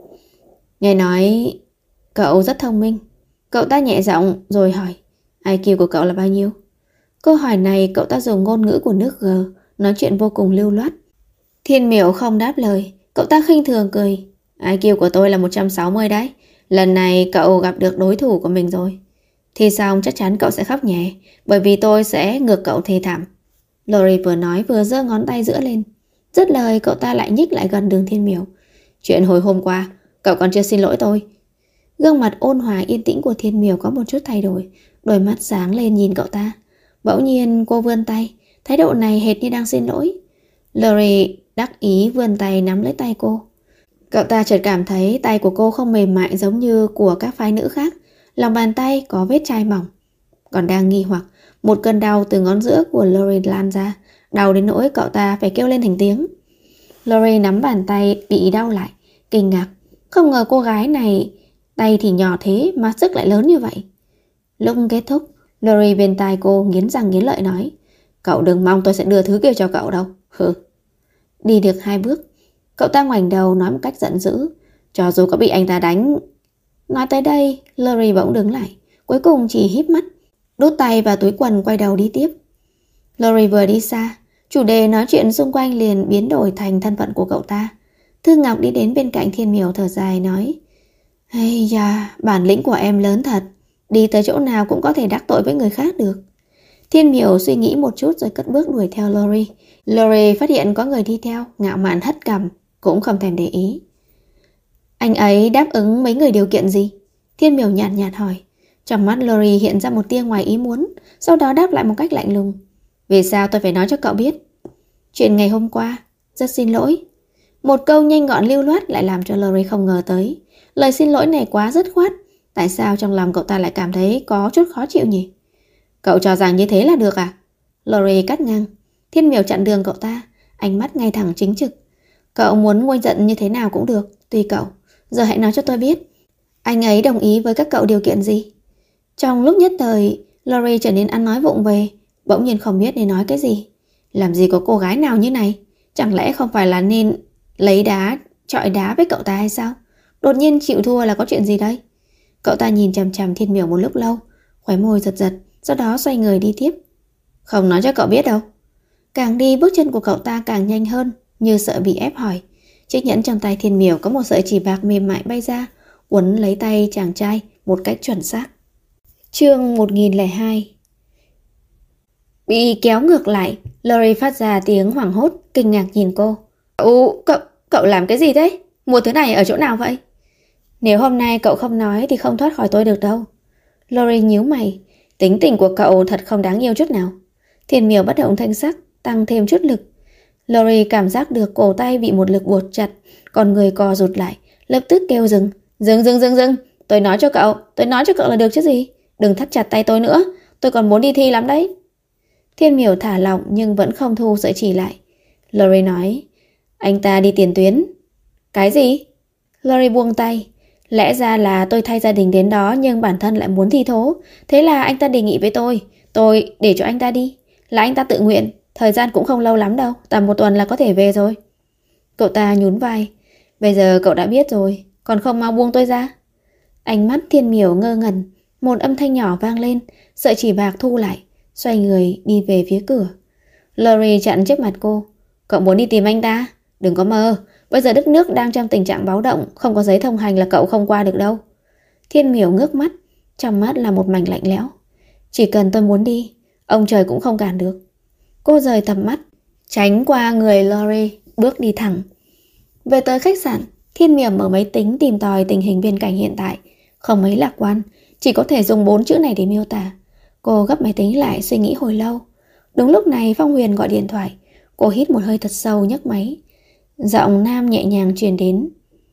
nghe nói cậu rất thông minh. Cậu ta nhẹ giọng rồi hỏi, IQ của cậu là bao nhiêu? Câu hỏi này cậu ta dùng ngôn ngữ của nước G, nói chuyện vô cùng lưu loát. Thiên Miểu không đáp lời, cậu ta khinh thường cười. IQ của tôi là 160 đấy. Lần này cậu gặp được đối thủ của mình rồi. Thì xong chắc chắn cậu sẽ khóc nhẹ, bởi vì tôi sẽ ngược cậu thê thảm. Lori vừa nói vừa giơ ngón tay giữa lên. Dứt lời cậu ta lại nhích lại gần Đường Thiên Miểu. Chuyện hồi hôm qua, cậu còn chưa xin lỗi tôi. Gương mặt ôn hòa yên tĩnh của Thiên Miểu có một chút thay đổi, đôi mắt sáng lên nhìn cậu ta. Bỗng nhiên cô vươn tay, thái độ này hệt như đang xin lỗi. Lori đắc ý vươn tay nắm lấy tay cô. Cậu ta chợt cảm thấy tay của cô không mềm mại giống như của các phái nữ khác. Lòng bàn tay có vết chai mỏng. Còn đang nghi hoặc, một cơn đau từ ngón giữa của Lori lan ra, đau đến nỗi cậu ta phải kêu lên thành tiếng. Lori nắm bàn tay bị đau lại, kinh ngạc. Không ngờ cô gái này tay thì nhỏ thế mà sức lại lớn như vậy. Lúc kết thúc, Lori bên tai cô nghiến răng nghiến lợi nói, cậu đừng mong tôi sẽ đưa thứ kia cho cậu đâu. Hừ. Đi được 2 bước, cậu ta ngoảnh đầu nói một cách giận dữ, cho dù có bị anh ta đánh. Nói tới đây, Lori bỗng đứng lại, cuối cùng chỉ híp mắt, đút tay vào túi quần quay đầu đi tiếp. Lori vừa đi xa, chủ đề nói chuyện xung quanh liền biến đổi thành thân phận của cậu ta. Thư Ngọc đi đến bên cạnh Thiên Miểu thở dài nói, ây da, bản lĩnh của em lớn thật, đi tới chỗ nào cũng có thể đắc tội với người khác được. Thiên Miểu suy nghĩ một chút rồi cất bước đuổi theo Lori. Lori phát hiện có người đi theo, ngạo mạn hất cằm, cũng không thèm để ý. Anh ấy đáp ứng mấy người điều kiện gì? Thiên Miểu nhạt nhạt hỏi. Trong mắt Lori hiện ra một tia ngoài ý muốn, sau đó đáp lại một cách lạnh lùng. Vì sao tôi phải nói cho cậu biết? Chuyện ngày hôm qua, rất xin lỗi. Một câu nhanh gọn lưu loát lại làm cho Lori không ngờ tới. Lời xin lỗi này quá dứt khoát. Tại sao trong lòng cậu ta lại cảm thấy có chút khó chịu nhỉ? Cậu cho rằng như thế là được à? Lori cắt ngang. Thiên Miểu chặn đường cậu ta, ánh mắt ngay thẳng chính trực. Cậu muốn nguôi giận như thế nào cũng được, tùy cậu. Giờ hãy nói cho tôi biết, anh ấy đồng ý với các cậu điều kiện gì? Trong lúc nhất thời, Lori trở nên ăn nói vụng về, bỗng nhiên không biết nên nói cái gì. Làm gì có cô gái nào như này? Chẳng lẽ không phải là nên lấy đá, chọi đá với cậu ta hay sao? Đột nhiên chịu thua là có chuyện gì đây? Cậu ta nhìn chằm chằm Thiên Miểu một lúc lâu, khóe môi giật giật, sau đó xoay người đi tiếp. Không nói cho cậu biết đâu. Càng đi bước chân của cậu ta càng nhanh hơn, như sợ bị ép hỏi. Chiếc nhẫn trong tay Thiên Miểu có một sợi chỉ bạc mềm mại bay ra, quấn lấy tay chàng trai một cách chuẩn xác. Chương 1002. Bị kéo ngược lại, Lori phát ra tiếng hoảng hốt, kinh ngạc nhìn cô. Cậu làm cái gì thế? Mua thứ này ở chỗ nào vậy? Nếu hôm nay cậu không nói thì không thoát khỏi tôi được đâu. Lori nhíu mày, tính tình của cậu thật không đáng yêu chút nào. Thiên Miểu bất động thanh sắc, tăng thêm chút lực. Lori cảm giác được cổ tay bị một lực buộc chặt, còn người co rụt lại, lập tức kêu dừng. Dừng. Tôi nói cho cậu là được chứ gì. Đừng thắt chặt tay tôi nữa, tôi còn muốn đi thi lắm đấy. Thiên Miểu thả lỏng nhưng vẫn không thu sợi chỉ lại. Lori nói, anh ta đi tiền tuyến. Cái gì? Lori buông tay. Lẽ ra là tôi thay gia đình đến đó, nhưng bản thân lại muốn thi thố. Thế là anh ta đề nghị với tôi để cho anh ta đi. Là anh ta tự nguyện, thời gian cũng không lâu lắm đâu, tầm 1 tuần là có thể về rồi. Cậu ta nhún vai. Bây giờ cậu đã biết rồi, còn không mau buông tôi ra. Ánh mắt Thiên Miểu ngơ ngẩn, một âm thanh nhỏ vang lên, sợi chỉ bạc thu lại, xoay người đi về phía cửa. Lori chặn trước mặt cô. Cậu muốn đi tìm anh ta? Đừng có mơ, bây giờ đất nước đang trong tình trạng báo động, không có giấy thông hành là cậu không qua được đâu. Thiên Miểu ngước mắt, trong mắt là một mảnh lạnh lẽo. Chỉ cần tôi muốn đi, ông trời cũng không cản được. Cô rời tầm mắt, tránh qua người Lori, bước đi thẳng. Về tới khách sạn, Thiên Miểu mở máy tính tìm tòi tình hình biên cảnh hiện tại. Không mấy lạc quan, chỉ có thể dùng 4 chữ này để miêu tả. Cô gấp máy tính lại suy nghĩ hồi lâu. Đúng lúc này Phong Huyền gọi điện thoại. Cô hít một hơi thật sâu nhấc máy. Giọng nam nhẹ nhàng truyền đến.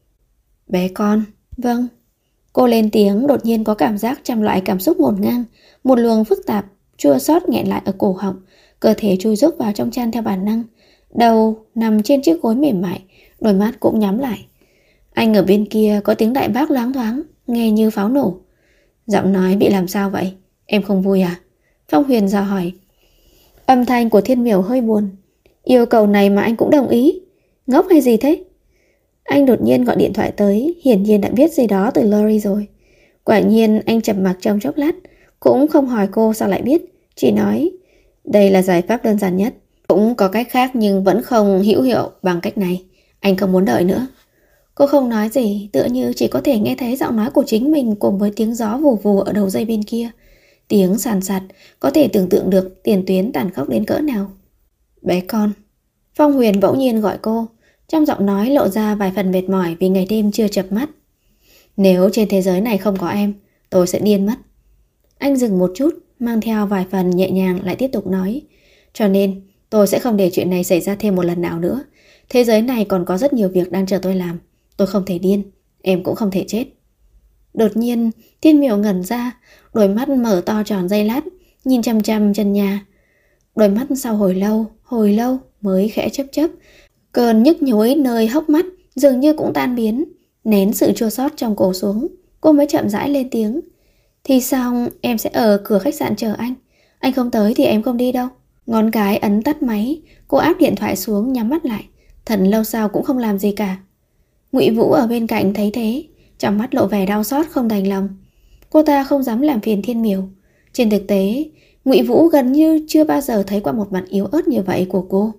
Bé con. Vâng. Cô lên tiếng, đột nhiên có cảm giác trăm loại cảm xúc ngổn ngang. Một luồng phức tạp, chua xót nghẹn lại ở cổ họng. Cơ thể chui rúc vào trong chăn theo bản năng. Đầu nằm trên chiếc gối mềm mại, đôi mắt cũng nhắm lại. Anh ở bên kia có tiếng đại bác loáng thoáng, nghe như pháo nổ. Giọng nói bị làm sao vậy? Em không vui à? Phong Huyền dò hỏi. Âm thanh của Thiên Miểu hơi buồn. Yêu cầu này mà anh cũng đồng ý? Ngốc hay gì thế? Anh đột nhiên gọi điện thoại tới, hiển nhiên đã biết gì đó từ Lori rồi. Quả nhiên anh trầm mặc trong chốc lát, cũng không hỏi cô sao lại biết, chỉ nói đây là giải pháp đơn giản nhất. Cũng có cách khác nhưng vẫn không hữu hiệu bằng cách này. Anh không muốn đợi nữa. Cô không nói gì, tựa như chỉ có thể nghe thấy giọng nói của chính mình cùng với tiếng gió vù vù ở đầu dây bên kia. Tiếng sàn sạt, có thể tưởng tượng được tiền tuyến tàn khốc đến cỡ nào. Bé con. Phong Huyền bỗng nhiên gọi cô, trong giọng nói lộ ra vài phần mệt mỏi vì ngày đêm chưa chợp mắt. Nếu trên thế giới này không có em, tôi sẽ điên mất. Anh dừng một chút, mang theo vài phần nhẹ nhàng lại tiếp tục nói. Cho nên, tôi sẽ không để chuyện này xảy ra thêm một lần nào nữa. Thế giới này còn có rất nhiều việc đang chờ tôi làm. Tôi không thể điên, em cũng không thể chết. Đột nhiên, Thiên Miểu ngẩn ra, đôi mắt mở to tròn giây lát, nhìn chăm chăm chân nhà. Đôi mắt sau hồi lâu mới khẽ chớp chớp. Cơn nhức nhối nơi hốc mắt dường như cũng tan biến, nén sự chua xót trong cổ xuống. Cô mới chậm rãi lên tiếng. Thì xong em sẽ ở cửa khách sạn chờ anh. Anh không tới thì em không đi đâu. Ngón cái ấn tắt máy, cô áp điện thoại xuống nhắm mắt lại. Thật lâu sau cũng không làm gì cả. Ngụy Vũ ở bên cạnh thấy thế, trong mắt lộ vẻ đau xót không đành lòng. Cô ta không dám làm phiền Thiên Miểu. Trên thực tế, Ngụy Vũ gần như chưa bao giờ thấy qua một mặt yếu ớt như vậy của cô.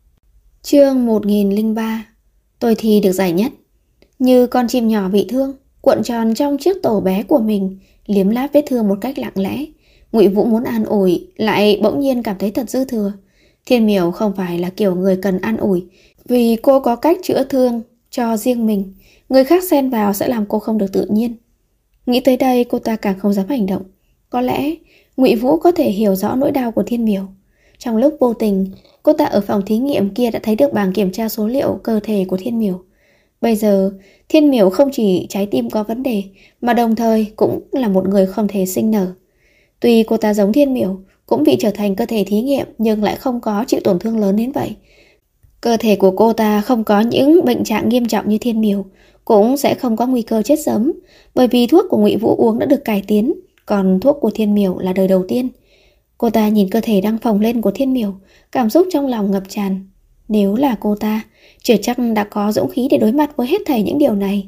Chương 1003. Tôi thi được giải nhất. Như con chim nhỏ bị thương, cuộn tròn trong chiếc tổ bé của mình, liếm láp vết thương một cách lặng lẽ. Ngụy Vũ muốn an ủi, lại bỗng nhiên cảm thấy thật dư thừa. Thiên Miểu không phải là kiểu người cần an ủi, vì cô có cách chữa thương cho riêng mình. Người khác xen vào sẽ làm cô không được tự nhiên. Nghĩ tới đây cô ta càng không dám hành động. Có lẽ Ngụy Vũ có thể hiểu rõ nỗi đau của Thiên Miểu. Trong lúc vô tình, cô ta ở phòng thí nghiệm kia đã thấy được bảng kiểm tra số liệu cơ thể của Thiên Miểu. Bây giờ, Thiên Miểu không chỉ trái tim có vấn đề, mà đồng thời cũng là một người không thể sinh nở. Tuy cô ta giống Thiên Miểu, cũng bị trở thành cơ thể thí nghiệm nhưng lại không có chịu tổn thương lớn đến vậy. Cơ thể của cô ta không có những bệnh trạng nghiêm trọng như Thiên Miểu, cũng sẽ không có nguy cơ chết sớm, bởi vì thuốc của Ngụy Vũ uống đã được cải tiến, còn thuốc của Thiên Miểu là đời đầu tiên. Cô ta nhìn cơ thể đang phồng lên của Thiên Miểu, cảm xúc trong lòng ngập tràn. Nếu là cô ta, chưa chắc đã có dũng khí để đối mặt với hết thảy những điều này.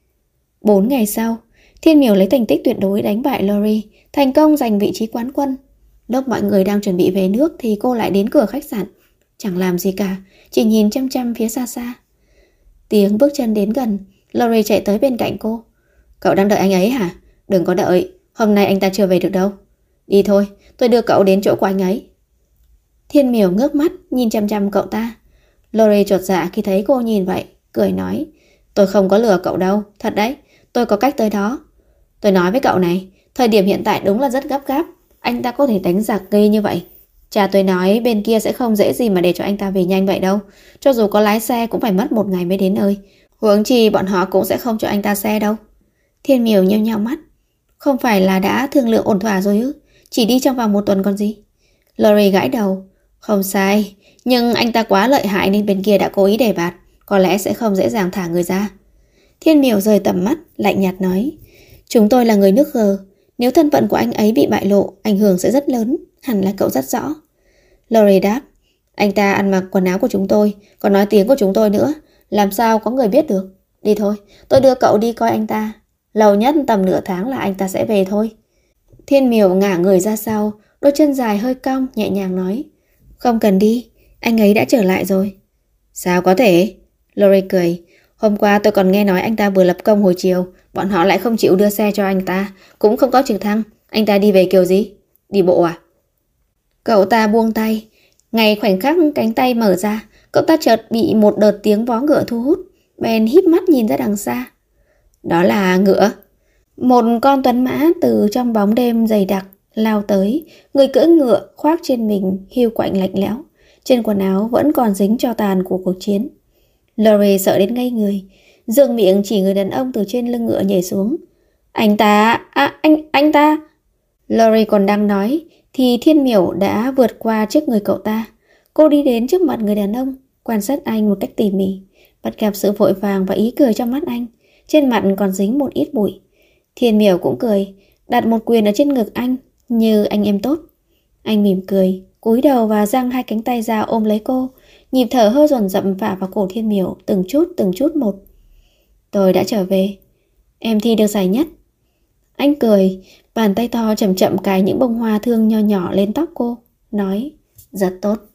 4 ngày sau, Thiên Miểu lấy thành tích tuyệt đối đánh bại Lori, thành công giành vị trí quán quân. Lúc mọi người đang chuẩn bị về nước thì cô lại đến cửa khách sạn. Chẳng làm gì cả, chỉ nhìn chăm chăm phía xa xa. Tiếng bước chân đến gần, Lori chạy tới bên cạnh cô. Cậu đang đợi anh ấy hả? Đừng có đợi, hôm nay anh ta chưa về được đâu. Đi thôi, tôi đưa cậu đến chỗ của anh ấy. Thiên Miểu ngước mắt nhìn chăm chăm cậu ta. Lori chột dạ khi thấy cô nhìn vậy, cười nói. Tôi không có lừa cậu đâu, thật đấy, tôi có cách tới đó. Tôi nói với cậu này, thời điểm hiện tại đúng là rất gấp gáp. Anh ta có thể đánh giặc ghê như vậy. Cha tôi nói bên kia sẽ không dễ gì mà để cho anh ta về nhanh vậy đâu. Cho dù có lái xe cũng phải mất 1 ngày mới đến nơi. Huống chi bọn họ cũng sẽ không cho anh ta xe đâu. Thiên Miểu nheo nheo mắt. Không phải là đã thương lượng ổn thỏa rồi ư? Chỉ đi trong vòng 1 tuần còn gì. Lori gãi đầu. Không sai, nhưng anh ta quá lợi hại nên bên kia đã cố ý đề bạt. Có lẽ sẽ không dễ dàng thả người ra. Thiên Miểu rời tầm mắt, lạnh nhạt nói. Chúng tôi là người nước G. Nếu thân phận của anh ấy bị bại lộ, ảnh hưởng sẽ rất lớn. Hẳn là cậu rất rõ. Lori đáp. Anh ta ăn mặc quần áo của chúng tôi, còn nói tiếng của chúng tôi nữa. Làm sao có người biết được? Đi thôi, tôi đưa cậu đi coi anh ta. Lâu nhất tầm nửa tháng là anh ta sẽ về thôi. Thiên Miểu ngả người ra sau, đôi chân dài hơi cong, nhẹ nhàng nói. Không cần đi, anh ấy đã trở lại rồi. Sao có thể? Lori cười. Hôm qua tôi còn nghe nói anh ta vừa lập công hồi chiều, bọn họ lại không chịu đưa xe cho anh ta, cũng không có trực thăng. Anh ta đi về kiểu gì? Đi bộ à? Cậu ta buông tay. Ngay khoảnh khắc cánh tay mở ra, cậu ta chợt bị một đợt tiếng vó ngựa thu hút, bèn híp mắt nhìn ra đằng xa. Đó là ngựa. Một con tuấn mã từ trong bóng đêm dày đặc lao tới, người cưỡi ngựa khoác trên mình hiu quạnh lạnh lẽo, trên quần áo vẫn còn dính tro tàn của cuộc chiến. Lori sợ đến ngây người, giương miệng chỉ người đàn ông từ trên lưng ngựa nhảy xuống. Anh ta, anh ta. Lori còn đang nói thì Thiên Miểu đã vượt qua trước người cậu ta. Cô đi đến trước mặt người đàn ông, quan sát anh một cách tỉ mỉ, bắt gặp sự vội vàng và ý cười trong mắt anh, trên mặt còn dính một ít bụi. Thiên Miểu cũng cười, đặt một quyền ở trên ngực anh như anh em tốt. Anh mỉm cười, cúi đầu và giang hai cánh tay ra ôm lấy cô, nhịp thở hơi dồn dập phả vào cổ Thiên Miểu từng chút một. Tôi đã trở về. Em thi được giải nhất. Anh cười, bàn tay to chậm chậm cài những bông hoa thương nho nhỏ lên tóc cô, nói rất tốt.